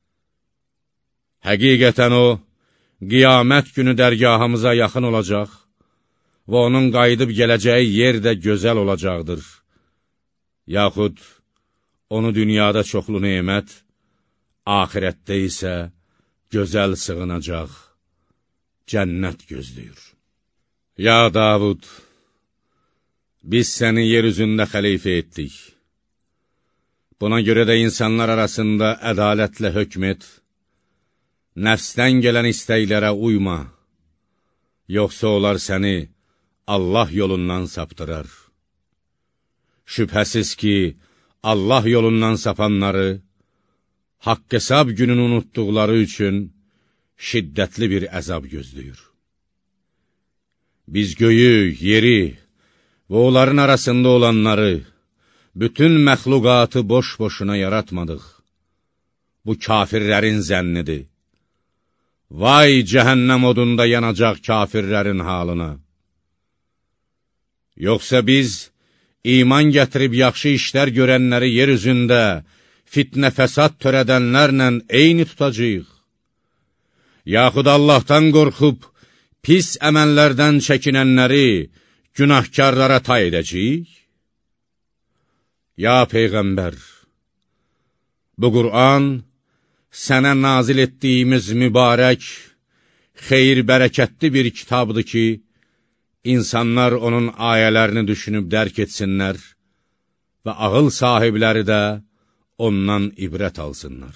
Həqiqətən o, qiyamət günü dərgahımıza yaxın olacaq və onun qayıdıb gələcəyi yer də gözəl olacaqdır. Yaxud, onu dünyada çoxlu nemət, axirətdə isə gözəl sığınacaq, cənnət gözləyir. Ya Davud, biz səni yer üzündə xəlifə etdik. Buna görə də insanlar arasında ədalətlə hökm et, nəfsdən gələn istəklərə uyma, yoxsa onlar səni Allah yolundan saptırar. Şübhəsiz ki, Allah yolundan sapanları, haqq hesab gününü unutduqları üçün şiddətli bir əzab gözləyir. Biz göyü, yeri və onların arasında olanları, bütün məxluqatı boş-boşuna yaratmadıq. Bu kafirlərin zənnidir. Vay cəhənnəm odunda yanacaq kafirlərin halına! Yoxsa biz, iman gətirib yaxşı işlər görənləri yer üzündə fitnə fəsad törədənlərlə eyni tutacaq. Yaxud Allahdan qorxub, pis əməllərdən çəkinənləri günahkarlara tay edəcəyik? Ya Peyğəmbər, bu Qur'an sənə nazil etdiyimiz mübarək, xeyir-bərəkətli bir kitabdır ki, insanlar onun ayələrini düşünüb dərk etsinlər və ağıl sahibləri də ondan ibrət alsınlar.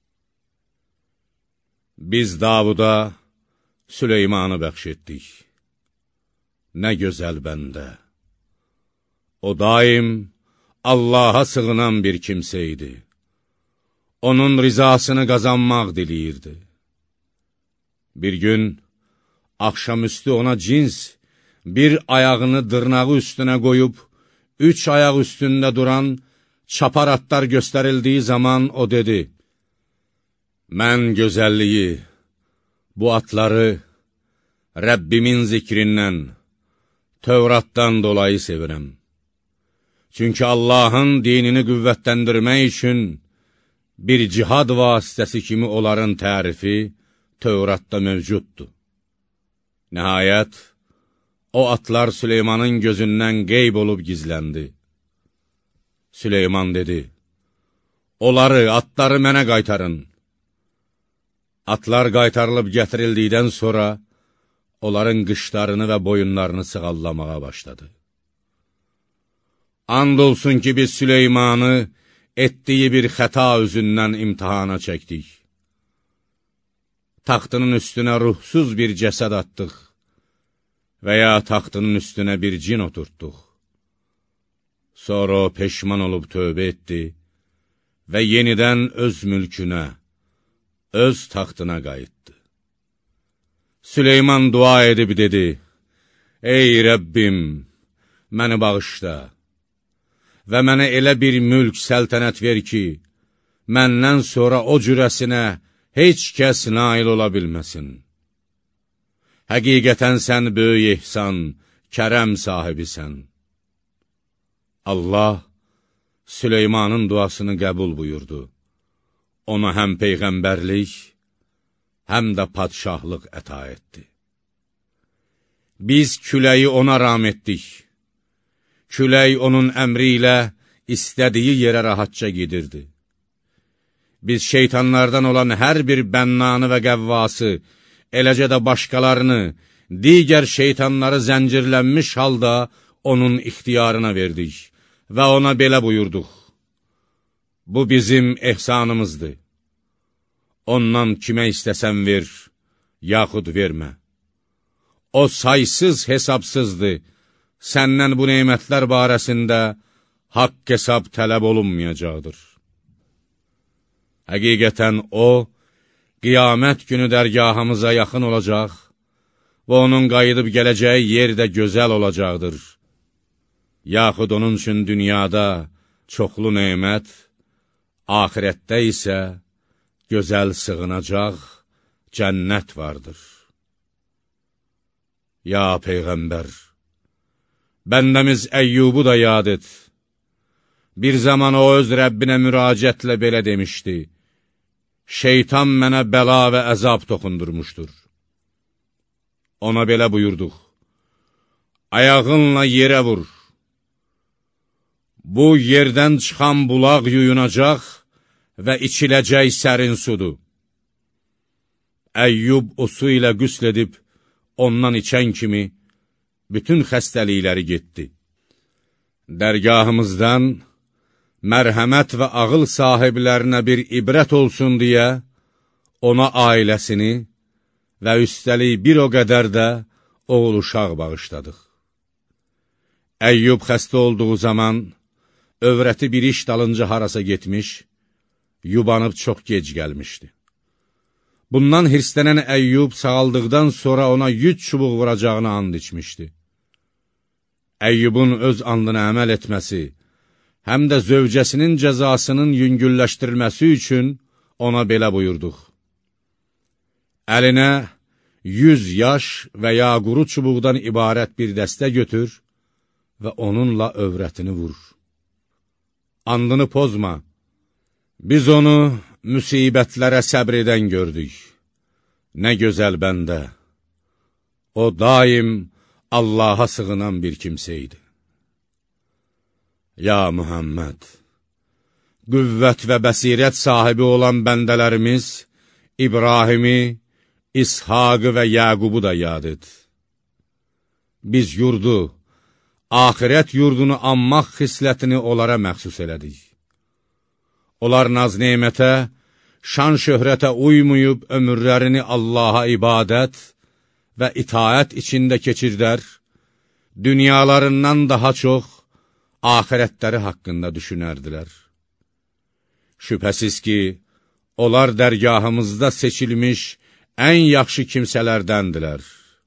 Biz Davuda Süleymanı bəxş etdik. Nə gözəl bəndə! O daim Allaha sığınan bir kimsə idi. Onun rizasını qazanmaq diliyirdi. Bir gün, axşamüstü ona cins, bir ayağını dırnağı üstünə qoyub, üç ayaq üstündə duran çapar atlar göstərildiyi zaman o dedi, mən gözəlliyi, bu atları Rəbbimin zikrindən, Tövratdan dolayı sevirəm. Çünki Allahın dinini qüvvətləndirmək üçün bir cihad vasitəsi kimi onların tərifi Tövratda mövcuddur. Nəhayət, o atlar Süleymanın gözündən qeyb olub gizləndi. Süleyman dedi, onları, atları mənə qaytarın. Atlar qaytarılıb gətirildikdən sonra, onların qışlarını və boyunlarını sığallamağa başladı. And olsun ki, biz Süleymanı etdiyi bir xəta üzündən imtihana çəkdik. Taxtının üstünə ruhsuz bir cəsəd atdıq və ya taxtının üstünə bir cin oturtduq. Sonra o peşman olub tövbə etdi və yenidən öz mülkünə, öz taxtına qayıtdı. Süleyman dua edib dedi, ey Rəbbim, məni bağışla və mənə elə bir mülk səltənət ver ki, məndən sonra o cürəsinə heç kəs nail ola bilməsin. Həqiqətən sən böyük ehsan, kərəm sahibisən. Allah Süleymanın duasını qəbul buyurdu. Ona həm peyğəmbərlik, həm də padşahlıq əta etdi. Biz küləyi ona ram etdik. Külək onun əmri ilə istədiyi yerə rahatca gedirdi. Biz şeytanlardan olan hər bir bənnanı və qəvvası, eləcə də başqalarını, digər şeytanları zəncirlənmiş halda onun ixtiyarına verdik və ona belə buyurduq. Bu bizim ehsanımızdır. Ondan kimə istəsən ver, yaxud vermə. O saysız hesabsızdır, səndən bu neymətlər barəsində haqq hesab tələb olunmayacaqdır. Həqiqətən o, qiyamət günü dərgahımıza yaxın olacaq və onun qayıdıb gələcəyi yer də gözəl olacaqdır. Yaxud onun üçün dünyada çoxlu neymət, axirətdə isə gözəl sığınacaq cənnət vardır. Ya Peyğəmbər, bəndəmiz Əyyubu da yad et. Bir zaman o öz Rəbbinə müraciətlə belə demişdi: şeytan mənə bəla və əzab toxundurmuşdur. Ona belə buyurduq: ayağınla yerə vur. Bu yerdən çıxan bulaq yuyunacaq və içiləcək sərin sudur. Əyyub o su ilə qüsl edib, ondan içən kimi bütün xəstəlikləri getdi. Dərgahımızdan mərhəmət və ağıl sahiblərinə bir ibrət olsun deyə, ona ailəsini və üstəlik bir o qədər də oğul uşaq bağışladıq. Əyyub xəstə olduğu zaman, övrəti bir iş dalınca harasa getmiş, yubanıb çox gec gəlmişdi. Bundan hirslənən Əyyub sağaldıqdan sonra ona yüz çubuq vuracağını and içmişdi. Əyyubun öz andına əməl etməsi, həm də zövcəsinin cəzasının yüngülləşdirilməsi üçün ona belə buyurduq: əlinə yüz yaş və ya quru çubuqdan ibarət bir dəstə götür və onunla övrətini vur. Andını pozma, biz onu müsibətlərə səbr edən gördük. Nə gözəl bəndə, o daim Allaha sığınan bir kimsə idi. Ya Muhammed, qüvvət və bəsirət sahibi olan bəndələrimiz İbrahimi, İshaqı və Yəqubu da yad et. Biz yurdu, axirət yurdunu anmaq xislətini onlara məxsus elədik. Onlar naz-nemətə, şan-şöhrətə uymayıb ömürlərini Allaha ibadət və itaət içində keçirdər, dünyalarından daha çox axirətləri haqqında düşünərdilər. Şübhəsiz ki, onlar dərgahımızda seçilmiş ən yaxşı kimsələrdəndirlər.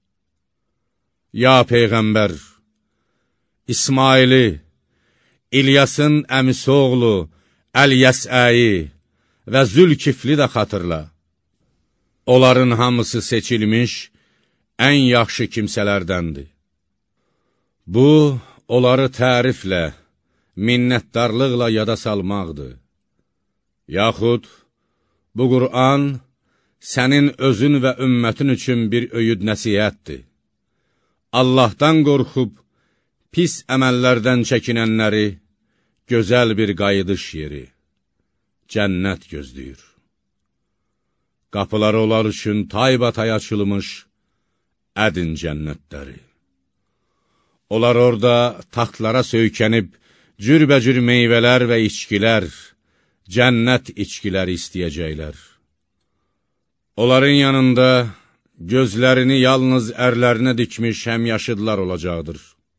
Ya Peyğəmbər, İsmaili, İlyasın əmisi oğlu Əl-Yəsəyi və Zülkifli də xatırla. Onların hamısı seçilmiş ən yaxşı kimsələrdəndir. Bu, onları təriflə, minnətdarlıqla yada salmaqdır. Yaxud, bu Qur'an sənin özün və ümmətin üçün bir öyüd nəsihətdir. Allahdan qorxub, pis əməllərdən çəkinənləri gözəl bir qayıdış yeri, cənnət gözləyir. Qapıları onlar üçün taybatay açılmış ədin cənnətləri. Onlar orada taxtlara söykənib, cürbəcür meyvələr və içkilər, cənnət içkiləri istəyəcəklər. Onların yanında gözlərini yalnız ərlərinə dikmiş həmyaşıdlar olacaqdır.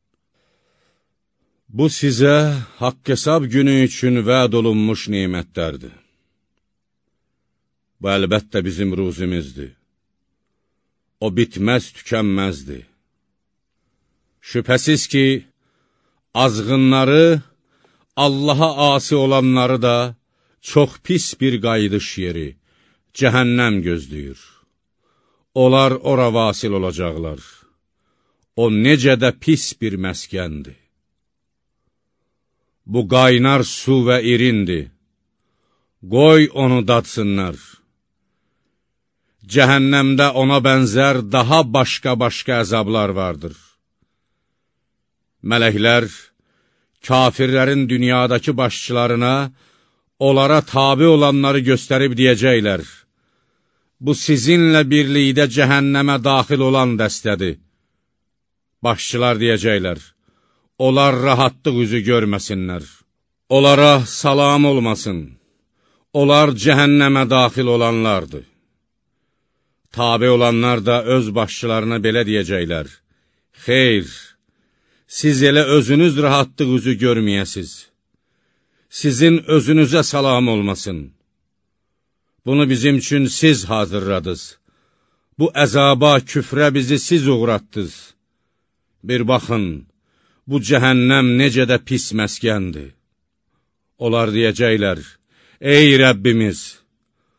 Bu sizə haqq-hesab günü üçün vəd olunmuş nemətlərdir. Bu əlbəttə bizim ruzimizdir. O bitməz, tükənməzdir. Şübhəsiz ki, azğınları, Allaha asi olanları da çox pis bir qayıdış yeri, cəhənnəm gözləyir. Onlar ora vasil olacaqlar. O necə də pis bir məskəndir. Bu qaynar su və irindir. Qoy onu dadsınlar. Cəhənnəmdə ona bənzər daha başqa-başqa əzablar vardır. Mələklər, kafirlərin dünyadakı başçılarına, onlara tabi olanları göstərib deyəcəklər: bu sizinlə birlikdə cəhənnəmə daxil olan dəstədir. Başçılar deyəcəklər: onlar rahatlıq üzü görməsinlər. Onlara salam olmasın. Onlar cəhənnəmə daxil olanlardır. Tabi olanlar da öz başçılarına belə deyəcəklər: xeyr, siz elə özünüz rahatlıq üzü görməyəsiz. Sizin özünüzə salam olmasın. Bunu bizim üçün siz hazırladınız. Bu əzaba, küfrə bizi siz uğratdınız. Bir baxın, bu cəhənnəm necə də pis məskəndir. Onlar deyəcəklər: ey Rəbbimiz,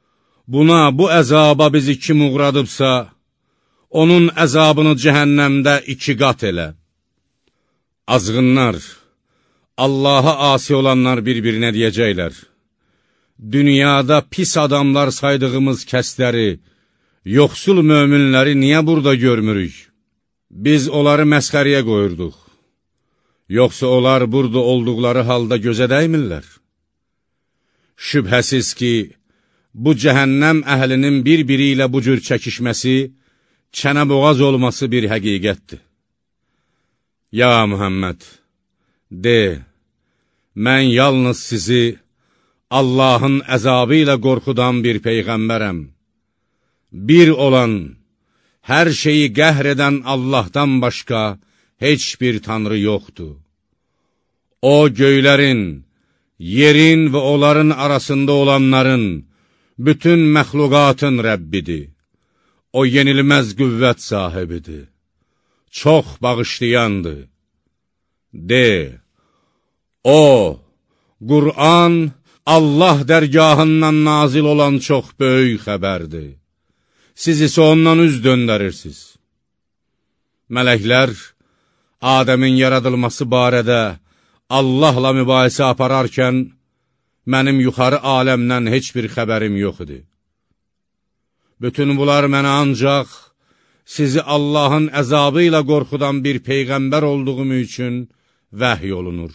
buna, bu əzaba bizi kim uğradıbsa, onun əzabını cəhənnəmdə iki qat elə. Azğınlar, Allaha asi olanlar bir-birinə deyəcəklər, dünyada pis adamlar saydığımız kəsləri, yoxsul möminləri niyə burada görmürük? Biz onları məsxəriyə qoyurduq. Yoxsa onlar burada olduqları halda gözə dəymirlər? Şübhəsiz ki, bu cəhənnəm əhlinin bir-biri ilə bu cür çəkişməsi, çənəboğaz olması bir həqiqətdir. Ya Muhammed, de, mən yalnız sizi Allahın əzabı ilə qorxudan bir peyğəmbərəm. Bir olan, hər şeyi qəhr edən Allahdan başqa heç bir tanrı yoxdur. O, göylərin, yerin və onların arasında olanların, bütün məxluqatın Rəbbidir. O, yenilməz qüvvət sahibidir. Çox bağışlayandır. De, o, Qur'an, Allah dərgahından nazil olan çox böyük xəbərdir. Siz isə ondan üz döndərirsiniz. Mələklər, Adəmin yaradılması barədə Allahla mübahisə apararkən, mənim yuxarı aləmdən heç bir xəbərim yox idi. Bütün bunlar mənə ancaq sizi Allahın əzabı ilə qorxudan bir peyğəmbər olduğum üçün vəhy olunur.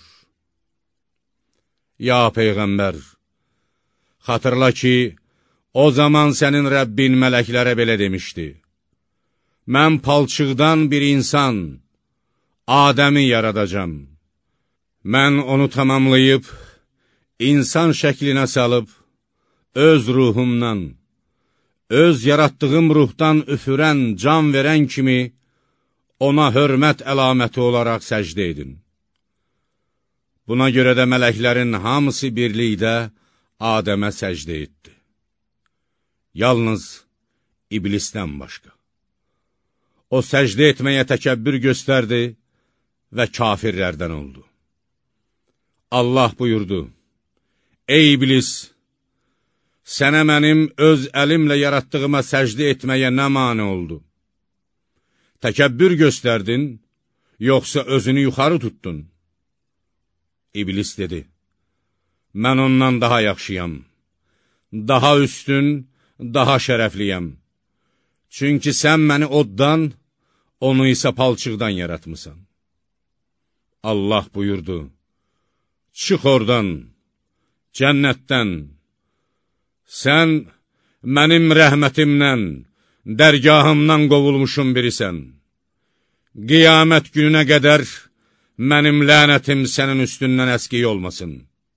Ya Peyğəmbər, xatırla ki, o zaman sənin Rəbbin mələklərə belə demişdi, mən palçıqdan bir insan, Adəmi yaradacam. Mən onu tamamlayıb, insan şəklinə salıb, öz ruhumdan, öz yaratdığım ruhdan üfürən, can verən kimi, ona hörmət əlaməti olaraq səcdə edin. Buna görə də mələklərin hamısı birlikdə Adəmə səcdə etdi. Yalnız iblisdən başqa. O səcdə etməyə təkəbbür göstərdi və kafirlərdən oldu. Allah buyurdu, ey iblis, sənə mənim öz əlimlə yaratdığıma səcdə etməyə nə mane oldu? Təkəbbür göstərdin, yoxsa özünü yuxarı tutdun? İblis dedi, mən ondan daha yaxşıyam, daha üstün, daha şərəfliyəm. Çünki sən məni oddan, onu isə palçıqdan yaratmısan. Allah buyurdu, çıx oradan, cənnətdən, sən mənim rəhmətimdən, dərgahımdan qovulmuşun birisən. Qiyamət gününə qədər mənim lənətim sənin üstündən əskiy olmasın.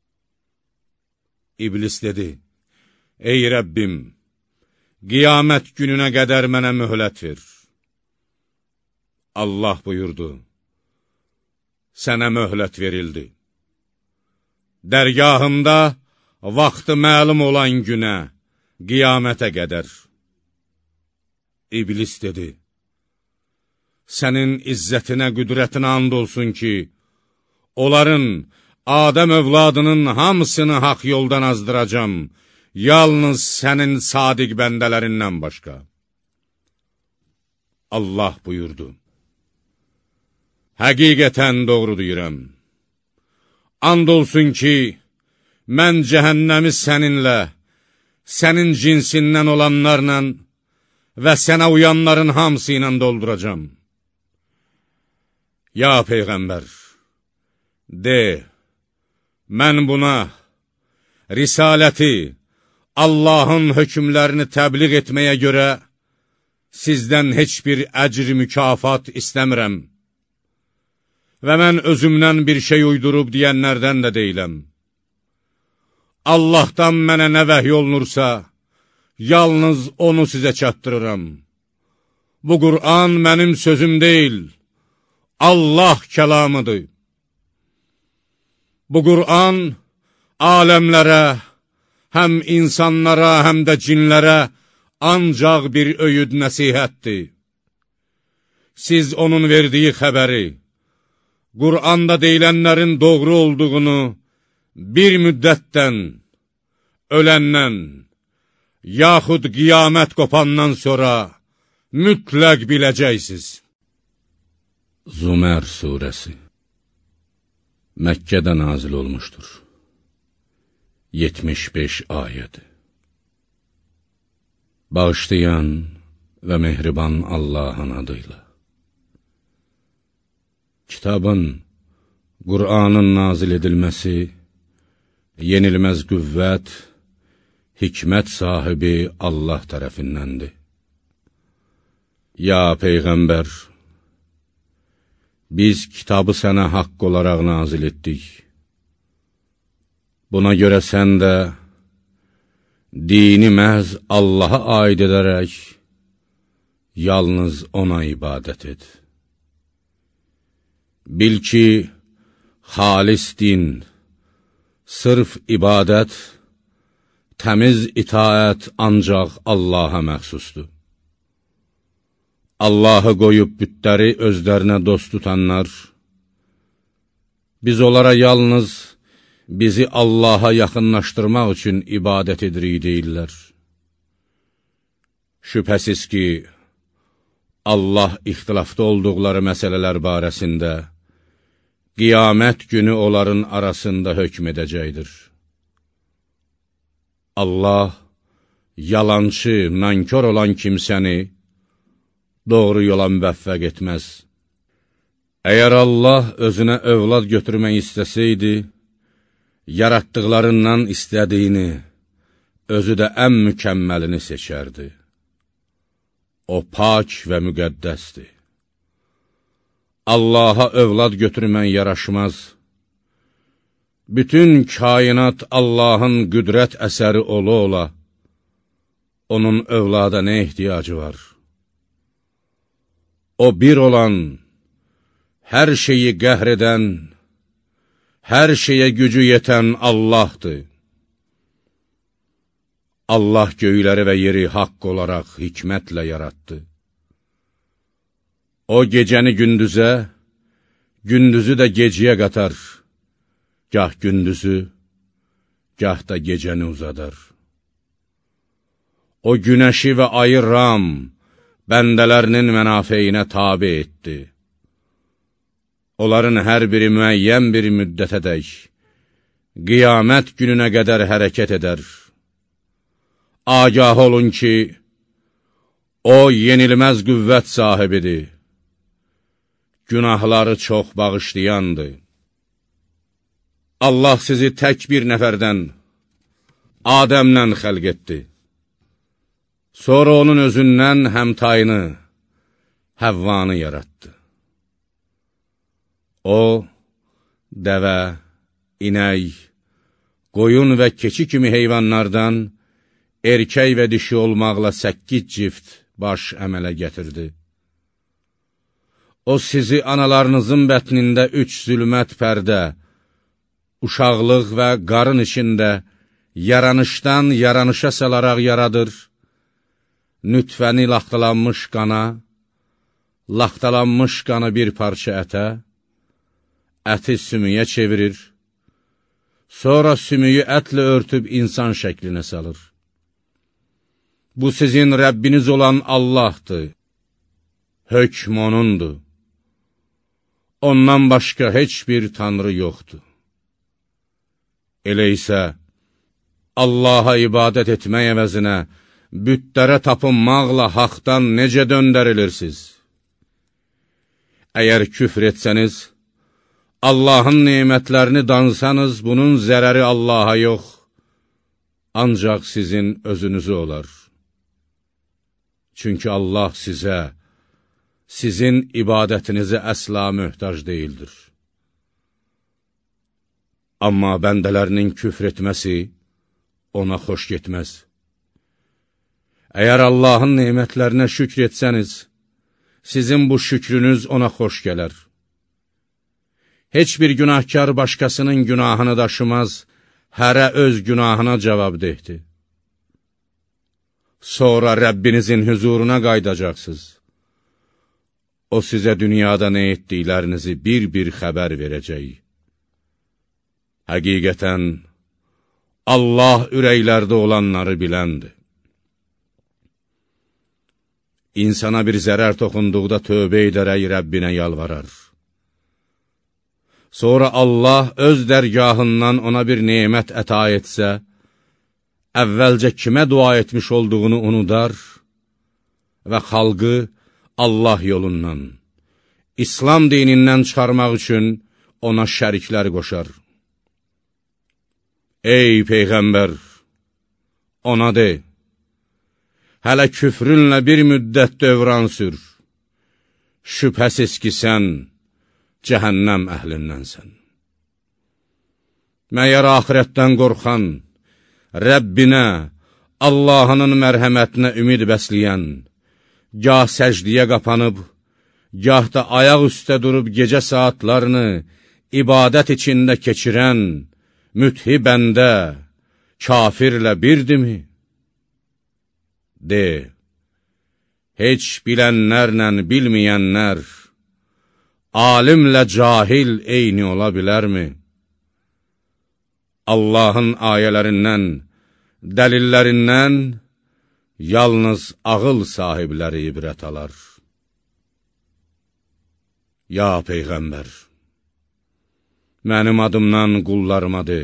İblis dedi, ey Rəbbim, qiyamət gününə qədər mənə möhlət ver. Allah buyurdu, sənə möhlət verildi. Dərgahımda vaxtı məlum olan günə, qiyamətə qədər. İblis dedi, sənin izzətinə, qüdrətinə and olsun ki, onların, Adəm övladının hamısını haq yoldan azdıracam, yalnız sənin sadiq bəndələrindən başqa. Allah buyurdu, həqiqətən doğru deyirəm. And olsun ki, mən cəhənnəmi səninlə, sənin cinsindən olanlarla və sənə uyanların hamısı ilə dolduracam. Ya Peyğəmbər, de, mən buna, risaləti, Allahın hökmlərini təbliğ etməyə görə sizdən heç bir əcr mükafat istəmirəm və mən özümdən bir şey uydurub deyənlərdən də deyiləm. Allahdan mənə nə vəhy olunursa, yalnız onu sizə çatdırıram. Bu Qur'an mənim sözüm deyil, Allah kəlamıdır. Bu Qur'an aləmlərə, həm insanlara, həm də cinlərə ancaq bir öyüd nəsihətdir. Siz onun verdiyi xəbəri, Qur'anda deyilənlərin doğru olduğunu bir müddətdən, öləndən yaxud qiyamət qopandan sonra mütləq biləcəksiniz. Zumər surəsi Məkkədə nazil olmuşdur. yetmiş beş ayəd. Bağışlayan və mehriban Allahın adıyla. Kitabın, Qur'anın nazil edilməsi, yenilməz qüvvət, hikmət sahibi Allah tərəfindəndir. Ya Peyğəmbər, biz kitabı sənə haqq olaraq nazil etdik. Buna görə sən də dini məhz Allaha aid edərək, yalnız ona ibadət et. Bil ki, xalis din, sırf ibadət, təmiz itaət ancaq Allaha məxsusdur. Allahı qoyub bütləri özlərinə dost tutanlar, biz onlara yalnız bizi Allaha yaxınlaşdırmaq üçün ibadət edirik deyirlər. Şübhəsiz ki, Allah ixtilafda olduqları məsələlər barəsində, qiyamət günü onların arasında hökm edəcəkdir. Allah, yalancı, nankör olan kimsəni doğru yola müvəffəq etməz. Əgər Allah özünə övlad götürmək istəsəydi, yaratdıqlarından istədiyini, özü də ən mükəmməlini seçərdi. O pak və müqəddəsdir. Allaha övlad götürmək yaraşmaz. Bütün kainat Allahın qüdrət əsəri ola ola, onun övlada nə ehtiyacı var? O bir olan, hər şeyi qəhr edən, hər şeyə gücü yetən Allahdır. Allah göyləri və yeri haqq olaraq hikmətlə yaratdı. O gecəni gündüzə, gündüzü də gecəyə qatar, gah gündüzü, gah da gecəni uzadar. O günəşi və ayı ram, bəndələrinin mənafeyinə tabi etdi. Onların hər biri müəyyən bir müddətədək, qiyamət gününə qədər hərəkət edər. Agah olun ki, o yenilməz qüvvət sahibidir, günahları çox bağışlayandır. Allah sizi tək bir nəfərdən, Adəmlə xəlq etdi. Sonra onun özündən həmtayını, Həvvanı yaratdı. O, dəvə, inək, qoyun və keçi kimi heyvanlardan erkək və dişi olmaqla səkkiz cift baş əmələ gətirdi. O, sizi analarınızın bətnində üç zülmət pərdə, uşaqlıq və qarın içində yaranışdan yaranışa salaraq yaradır, nütfəni laxtalanmış qana, laxtalanmış qanı bir parça ətə, əti sümüyə çevirir, sonra sümüyü ətlə örtüb insan şəklinə salır. Bu sizin Rəbbiniz olan Allahdır, hökm onundur. Ondan başqa heç bir tanrı yoxdur. Elə isə, Allaha ibadət etmək əvəzinə, bütlərə tapınmaqla haqdan necə döndərilirsiniz? Əgər küfr etsəniz, Allahın nemətlərini dansanız, bunun zərəri Allaha yox, ancaq sizin özünüzü olar. Çünki Allah sizə, sizin ibadətinizə əsla möhtac deyildir. Amma bəndələrinin küfr etməsi ona xoş getməz. Əgər Allahın nemətlərinə şükr etsəniz, sizin bu şükrünüz ona xoş gələr. Heç bir günahkar başqasının günahını daşımaz, hərə öz günahına cavabdehdir. Sonra Rəbbinizin hüzuruna qaydacaqsınız. O sizə dünyada nə etdiklərinizi bir-bir xəbər verəcək. Həqiqətən, Allah ürəklərdə olanları biləndir. insana bir zərər toxunduqda tövbə edərək Rəbbinə yalvarar. Sonra Allah öz dərgahından ona bir nemət əta etsə, əvvəlcə kimə dua etmiş olduğunu unudar və xalqı Allah yolundan, İslam dinindən çıxarmaq üçün ona şəriklər qoşar. Ey Peyğəmbər, ona de, hələ küfrünlə bir müddət dövran sür, şübhəsiz ki, sən cəhənnəm əhlindənsən. Məyər axirətdən qorxan, Rəbbinə, Allahının mərhəmətinə ümid bəsləyən, gah səcdiyə qapanıb, gah da ayaq üstə durub gecə saatlarını ibadət içində keçirən, müthi bəndə, kafirlə birdimi? De, heç bilənlərlə bilməyənlər, alimlə cahil eyni ola bilərmi? Allahın ayələrindən, dəlillərindən yalnız ağıl sahibləri ibrət alar. Ya Peyğəmbər, mənim adımdan qullarıma de,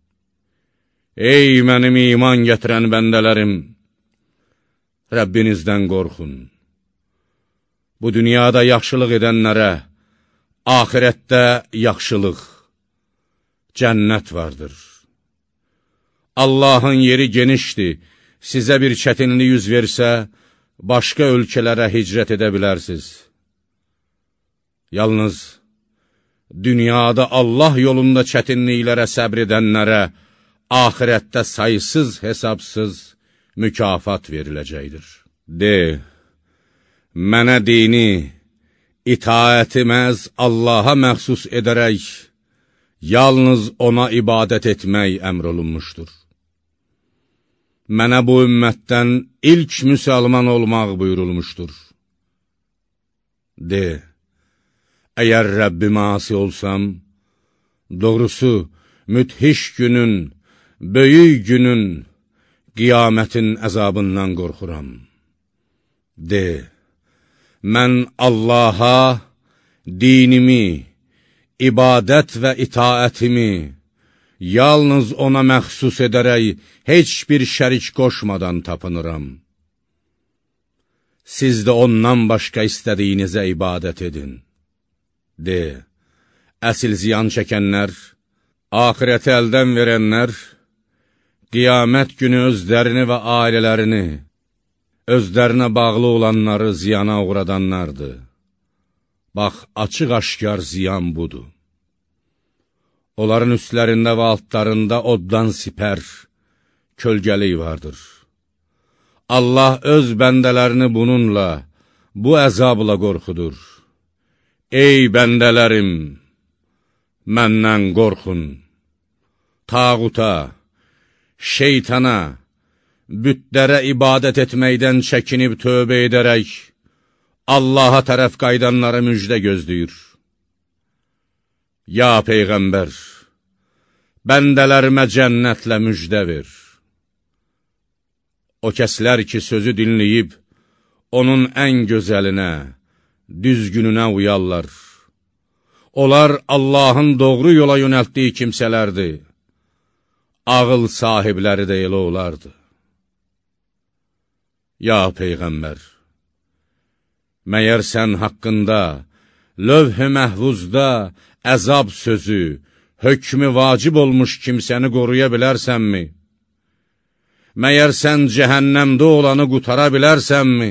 ey mənim iman gətirən bəndələrim, Rəbbinizdən qorxun. Bu dünyada yaxşılıq edənlərə, axirətdə yaxşılıq, cənnət vardır. Allahın yeri genişdir, sizə bir çətinlik yüz versə, başqa ölkələrə hicrət edə bilərsiniz. Yalnız, dünyada Allah yolunda çətinliklərə səbr edənlərə, axirətdə sayısız, hesabsız mükafat veriləcəkdir. De, mənə dini, itaəti məhz Allaha məxsus edərək, yalnız ona ibadət etmək əmr olunmuşdur. Mənə bu ümmətdən ilk müsəlman olmaq buyurulmuşdur. De, əgər Rəbbimə asi olsam, doğrusu müthiş günün, böyük günün, qiyamətin əzabından qorxuram. De, mən Allaha dinimi, ibadət və itaətimi yalnız ona məxsus edərək heç bir şərik qoşmadan tapınıram. Siz də ondan başqa istədiyinizə ibadət edin. De, əsil ziyan çəkənlər, axirəti əldən verənlər, qiyamət günü özlərini və ailələrini, özlərinə bağlı olanları ziyana uğradanlardır. Bax, açıq-aşkar ziyan budur. Onların üstlərində və altlarında oddan sipər, kölgəlik vardır. Allah öz bəndələrini bununla, bu əzabla qorxudur. Ey bəndələrim, məndən qorxun. Tağuta, şeytana, bütlərə ibadət etməkdən çəkinib tövbə edərək, Allaha tərəf qaydanları müjdə gözləyir. Ya Peyğəmbər, bəndələrimə cənnətlə müjdə ver. O kəslər ki, sözü dinləyib, onun ən gözəlinə, düzgününə uyarlar. Onlar Allahın doğru yola yönəltdiyi kimsələrdir. Ağıl sahibləri də elə olardı. Ya Peyğəmbər, məyər sən haqqında, lövh-i məhvuzda əzab sözü, hökmü vacib olmuş kimsəni qoruya bilərsənmi? Məyər sən cəhənnəmdə olanı qutara bilərsənmi?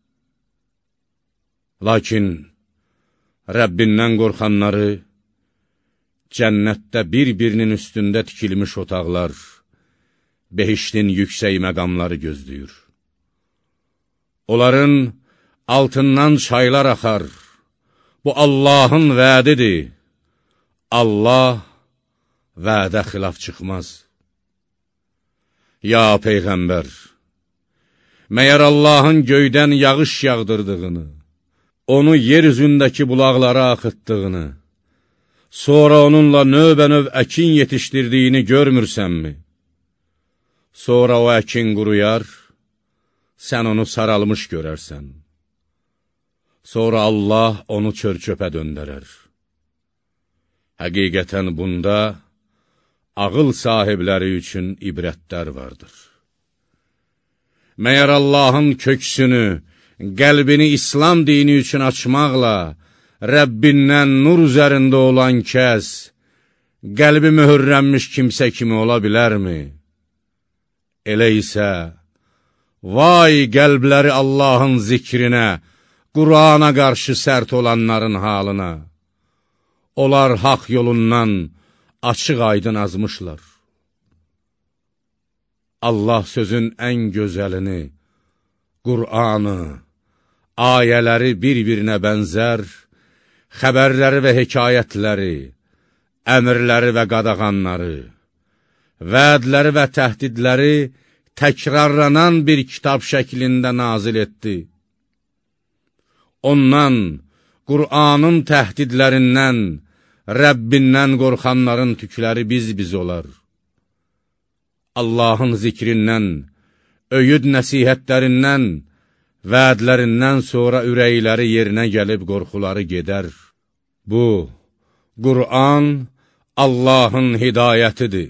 Lakin Rəbbindən qorxanları, cənnətdə bir-birinin üstündə tikilmiş otaqlar, behiştin yüksək məqamları gözləyir. Onların altından çaylar axar, bu Allahın vədidir. Allah vədə xilaf çıxmaz. Ya Peyğəmbər, məyər Allahın göydən yağış yağdırdığını, onu yer üzündəki bulaqlara axıtdığını, sonra onunla növbə-növ əkin yetişdirdiyini görmürsənmi? Sonra o əkin quruyar, sən onu saralmış görərsən. sonra Allah onu çör-çöpə döndərər. Həqiqətən bunda ağıl sahibləri üçün ibrətlər vardır. Məyər Allahın köksünü, qəlbini İslam dini üçün açmaqla, Rəbbindən nur üzərində olan kəs, qəlbi möhürlənmiş kimsə kimi ola bilərmi? Elə isə, vay qəlbləri Allahın zikrinə, Qur'ana qarşı sərt olanların halına. Onlar haqq yolundan açıq aydın azmışlar. Allah sözün ən gözəlini, Qur'anı, ayələri bir-birinə bənzər, xəbərləri və hekayətləri, əmrləri və qadağanları, vədləri və təhdidləri təkrarlanan bir kitab şəklində nazil etdi. Ondan, Qur'anın təhdidlərindən, Rəbbindən qorxanların tükləri biz-biz olar. Allahın zikrindən, öyüd nəsihətlərindən, vədlərindən sonra ürəkləri yerinə gəlib qorxuları gedər. Bu, Qur'an Allahın hidayətidir.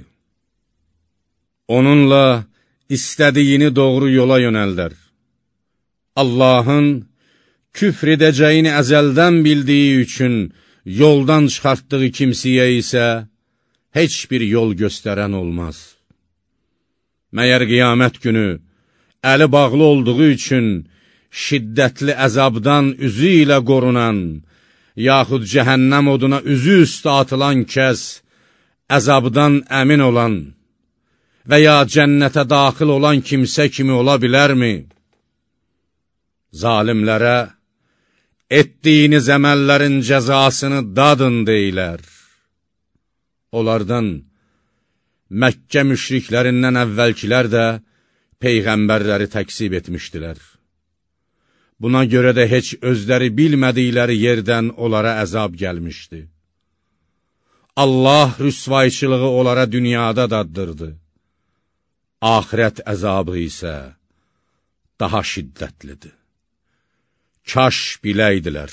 Onunla istədiyini doğru yola yönəldər. Allahın küfr edəcəyini əzəldən bildiyi üçün yoldan çıxartdığı kimsiyə isə heç bir yol göstərən olmaz. Məyər qiyamət günü əli bağlı olduğu üçün şiddətli əzabdan üzü ilə qorunan, yaxud cəhənnəm oduna üzü üstə atılan kəs, əzabdan əmin olan və ya cənnətə daxil olan kimsə kimi ola bilərmi? Zalimlərə, etdiyiniz əməllərin cəzasını dadın deyilər. Onlardan, Məkkə müşriklərindən əvvəlkilər də Peyğəmbərləri təksib etmişdilər. Buna görə də heç özləri bilmədikləri yerdən onlara əzab gəlmişdi. Allah rüsvayçılığı onlara dünyada daddırdı. Axirət əzabı isə daha şiddətlidir. Kaş biləydilər.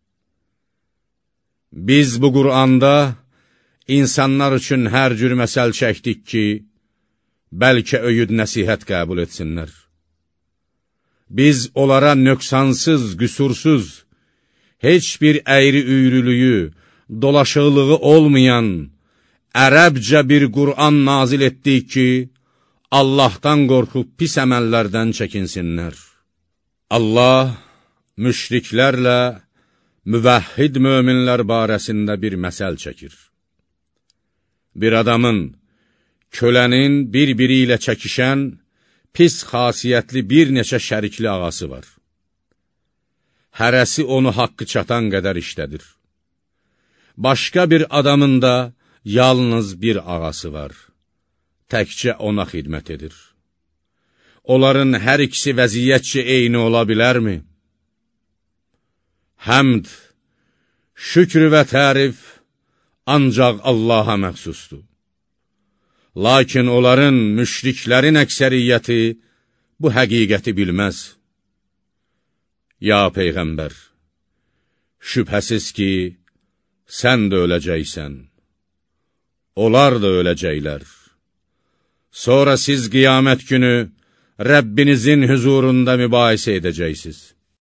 Biz bu Qur'anda insanlar üçün hər cür məsəl çəkdik ki, bəlkə öyüd nəsihət qəbul etsinlər. Biz onlara nöqsansız, qüsursuz, heç bir əyri-üyrülüyü, dolaşıqlığı olmayan, ərəbcə bir Qur'an nazil etdik ki, Allahdan qorxub pis əməllərdən çəkinsinlər. Allah müşriklərlə müvəhhid möminlər barəsində bir məsəl çəkir. Bir adamın, kölənin bir-biri ilə çəkişən, pis xasiyyətli bir neçə şərikli ağası var. Hərəsi onu haqqı çatan qədər işlədir. Başqa bir adamın da yalnız bir ağası var. Təkcə ona xidmət edir. Onların hər ikisi vəziyyətcə eyni ola bilərmi? Həmd, şükür və tərif ancaq Allaha məxsusdur. Lakin onların, müşriklərin əksəriyyəti bu həqiqəti bilməz. Ya Peyğəmbər, şübhəsiz ki, sən də öləcəksən, onlar da öləcəklər. Sonra siz qiyamət günü Rəbbinizin hüzurunda mübahisə edəcəksiniz.